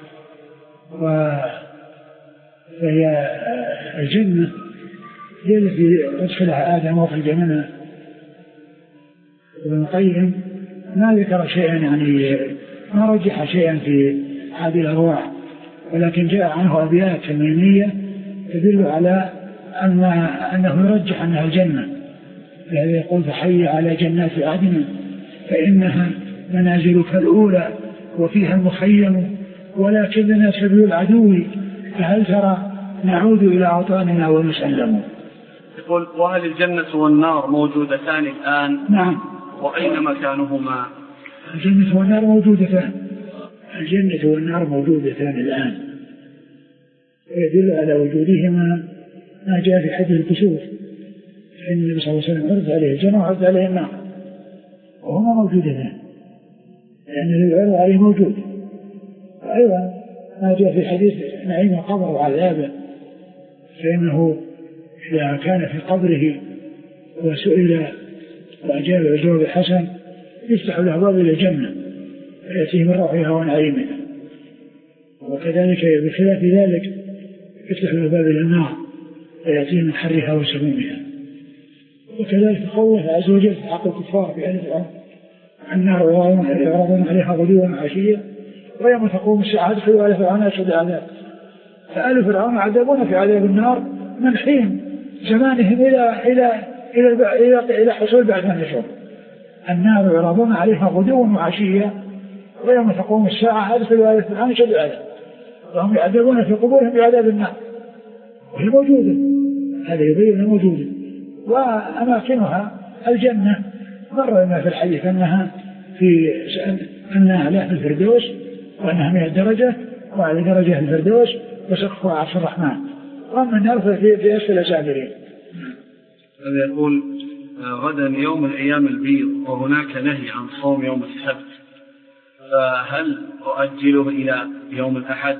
وهي الجنة هي التي أدخلها آدم وأخرج منها. ابن القيم ما ذكر شيئا، يعني ما رجح شيئا في هذه الأرواح، ولكن جاء عنه أبيات تميمية تدل على أنه يرجح أنها الجنة، لهذا يقول فحي على جنات عدن فإنها منازلك الأولى وفيها المخيم ولكننا سبيل العدو فهل ترى نعود إلى أوطاننا ونسلم. يقول وهل الجنة والنار موجودتان الآن؟ نعم. وأين مكانهما؟ الجنة والنار موجودتان، الجنة والنار موجودتان الآن، ويدل على وجودهما ما جاء في حديث الكسوف، فإن النبي صلى الله عليه وسلم عرض عليه الجنة وعرض عليه النار وهما موجودتان، لأن الذي عرض عليه موجود. وأيضا ما جاء في حديث نعيم القبر وعذابه، فإنه إذا كان في قبره وسئل وأجاب الجواب الحسن يفتح له باب إلى الجنة ويأتيه من روحها ونعيمها، وكذلك بخلاف ذلك يفتح له باب إلى النار ويأتيه من حرها وسمومها. وكذلك قول الله عز وجل في حق الكفار بآل فرعون النار يعرضون عليها غدوا وعشيا ويوم تقوم الساعة ادخلوا آل فرعون أشد العذاب. فآل فرعون يعذبون في عذاب النار من حين زمانهم إلى حصول بعد ما يشعر. النار يعرضون عليها غدوا وعشيا ويوم تقوم الساعة ادخلوا آل فرعون أشد العذاب. وهم يعذبون في قبورهم بعذاب النار وهي موجودة. هذا يبين موجودة. وأماكنها الجنة مرنا في الحديث أنها لا في الفردوس وأنها 100 درجة وعلى درجة الفردوس وسقفها عرش الرحمن وأما النار في أسفل سافلين. هذا يقول غدا يوم الأيام البيض وهناك نهي عن صوم يوم السبت فهل أؤجله إلى يوم الأحد؟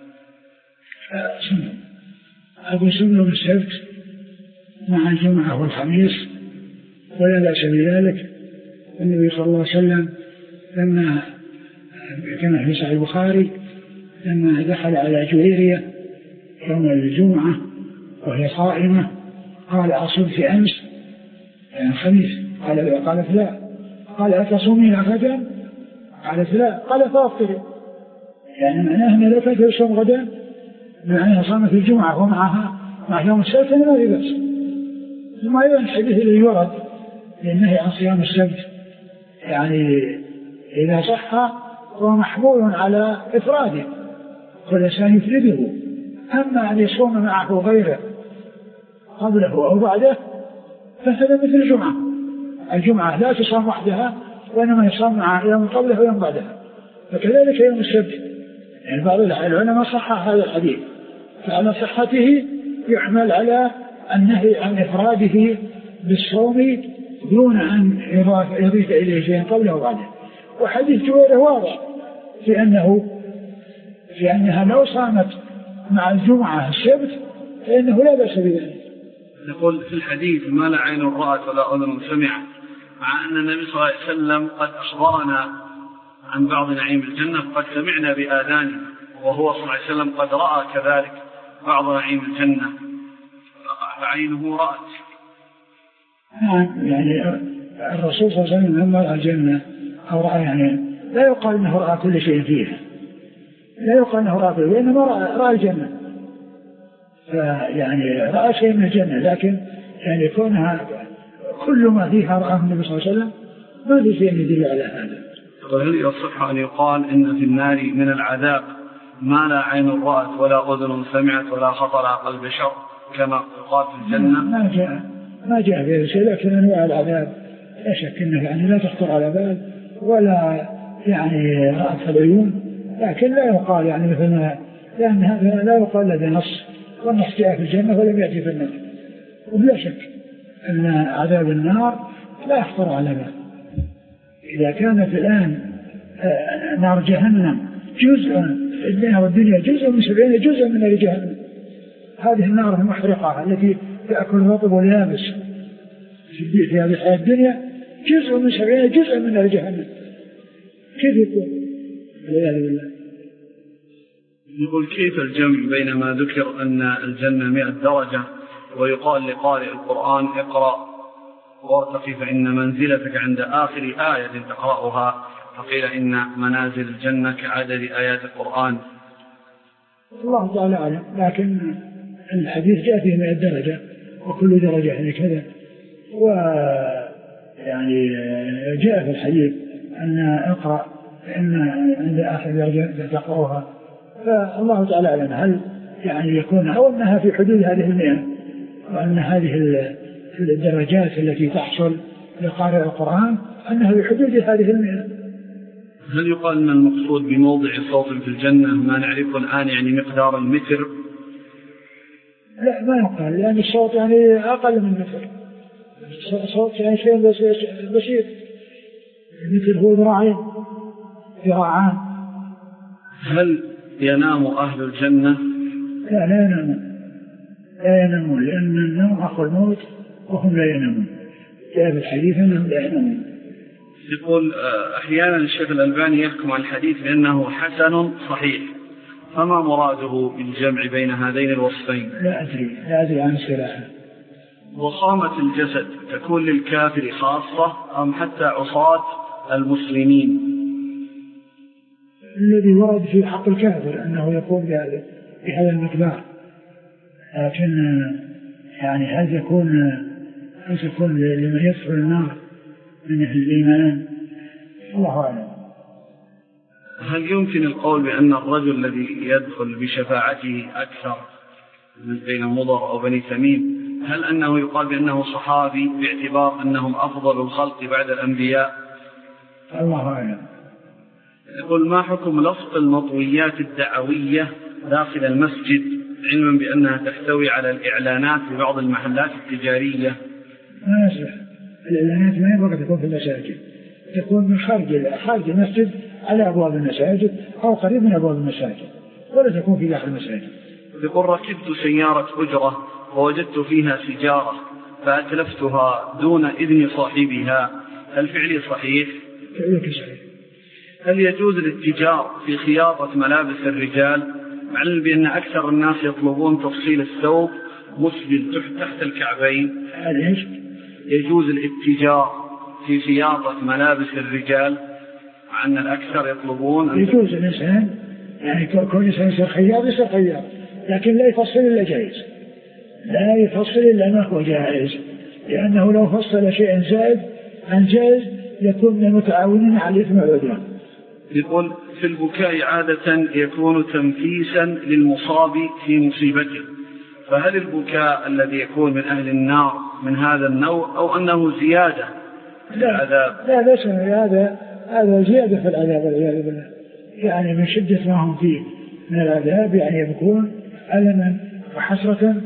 أقول صوم يوم السبت مع الجمعة والخميس ولا بأس بذلك. النبي صلى الله عليه وسلم لما كان في صحيح البخاري لما دخل على جويرية يوم الجمعة وهي صائمة قال أصبت أمس يعني الخميس قالت لا. قال أتصومين غدا؟ قالت لا. قال فأفطري يعني معناها أنها لو كانت تصوم غدا معناها صامت الجمعة ومعها مع يوم السبت ما في بأس. ثم أيضا الحديث الذي ورد للنهي عن صيام السبت يعني إذا صح هو محمول على إفراده والإنسان يفرده. أما أن يصوم معه غيره قبله أو بعده فهذا مثل الجمعة. الجمعة لا تصام وحدها وإنما يصام مع يوم قبله ويوم بعدها. فكذلك يوم السبت يعني بعض العلماء صحح هذا الحديث فعلى صحته يحمل على النهي عن إفراده بالصوم دون أن يضيف إليه شيء قبله وبعده. وحديث جويرة واضح في أنها لو صامت مع الجمعة السبت فإنه لا بأس بذلك. نقول في الحديث ما لا عين رأت ولا أذن سمعت مع أن النبي صلى الله عليه وسلم قد أخبرنا عن بعض نعيم الجنة قد سمعنا بآذاننا وهو صلى الله عليه وسلم قد رأى كذلك بعض نعيم الجنة فعينه رأت. يعني الرسول صلى الله عليه وسلم لما رأى الجنة أو رأى يعني لا يقال أنه رأى كل شيء فيها لا يقال أنه رأى كل شيء وإنما رأى الجنة فيعني رأى شيء من الجنة لكن يعني كونها كل ما فيها رأى النبي صلى الله عليه وسلم ما في شيء يدل على هذا. وهل يصح أن يقال إن في النار من العذاب ما لا عين رأت ولا أذن سمعت ولا خطر على قلب بشر كما قال في الجنة؟ ما جاء في هذا الشيء لكن أنواع العذاب لا شك أنه يعني لا تخطر على بال ولا يعني رأت العيون لكن لا يقال يعني مثلنا لأن هذا لا يقال لدى نص والنص جاء في الجنة ولم يأتي في النار. وبلا شك أن عذاب النار لا يخطر على بال. إذا كانت الآن نار جهنم جزء النار الدنيا جزء من 70 جزء من نار جهنم هذه النار المحرقة التي تأكل الرطب واليابس في هذه الحياة الدنيا جزء من 70 جزء من نار جهنم كيف يكون؟ والعياذ بالله. يقول كيف الجمع بين ما ذكر أن الجنة 100 درجة ويقال لقارئ القرآن اقرأ وارتقي فإن منزلتك عند آخر آية تقرأها فقيل إن منازل الجنة كعدد آيات القرآن. الله تعالى أعلم لكن الحديث جاء فيه 100 درجة وكل درجة يعني كذا ويعني جاء في الحديث أن اقرأ فإن عند آخر درجة تقرأها فالله تعالى أعلم هل يعني يكون أو أنها في حدود هذه 100 وأن هذه الدرجات التي تحصل لقارئ القرآن أنها في حدود هذه 100. هل يقال أن المقصود بموضع صوت في الجنة ما نعرفه الآن يعني مقدار المتر؟ لا ما يقال لأن الصوت يعني أقل من متر. الصوت يعني شيء بسيط المتر هو ذراعان. هل ينام أهل الجنة؟ لا ينامون لأن النوم أخو الموت وهم لا ينامون جاء في الحديث أنهم لا ينامون. يقول أحيانا الشيخ الألباني يحكم على الحديث بأنه حسن صحيح فما مراده بالجمع بين هذين الوصفين؟ لا أدري عن الصراحة ضخامة الجسد تكون للكافر خاصة أم حتى عصاة المسلمين؟ الذي ورد في حق الكافر أنه يكون بهذا المقدار، لكن يعني هل يكون لمن يدخل النار من أهل الإيمان؟ الله أعلم. هل يمكن القول بأن الرجل الذي يدخل بشفاعته أكثر من بين مضر أو بني تميم، هل أنه يقال بأنه صحابي باعتبار أنهم أفضل الخلق بعد الأنبياء؟ الله أعلم. يقول: ما حكم لصق المطويات الدعوية داخل المسجد علما بأنها تحتوي على الإعلانات في بعض المحلات التجارية؟ ما يصلح، الإعلانات ما ينبغي تكون في المساجد، تكون من خارج المسجد على أبواب المساجد أو قريب من أبواب المساجد، ولا تكون في داخل المساجد. يقول: ركبت سيارة أجرة ووجدت فيها سجارة فأتلفتها دون إذن صاحبها، هل فعلي صحيح؟ فعلك صحيح. هل يجوز الاتجار في خياطة ملابس الرجال، مع بأن أكثر الناس يطلبون تفصيل الثوب مسبل تحت الكعبين؟ ليش؟ يجوز الاتجار في خياطة ملابس الرجال مع أن الأكثر يطلبون يجوز الإنسان يعني كل إنسان يصير خياط، لكن لا يفصل إلا جائز، لا يفصل إلا ما هو جائز، لأنه لو فصل شيئا زائد عن جائز يكون من المتعاونين على الإثم والعدوان. يقول: في البكاء عادة يكون تنفيسا للمصاب في مصيبته، فهل البكاء الذي يكون من أهل النار من هذا النوع أو أنه زيادة في العذاب؟ لا ليس هذا زيادة في العذاب والعياذ بالله، يعني من شدة ما هم فيه من العذاب يعني يبكون ألما وحسرة.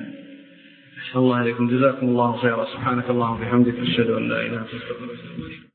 الله عليكم، جزاكم الله خيرا، سبحانك اللهم وبحمدك، أشهد أن لا إله إلا أنت، أستغفرك وأتوب إليك.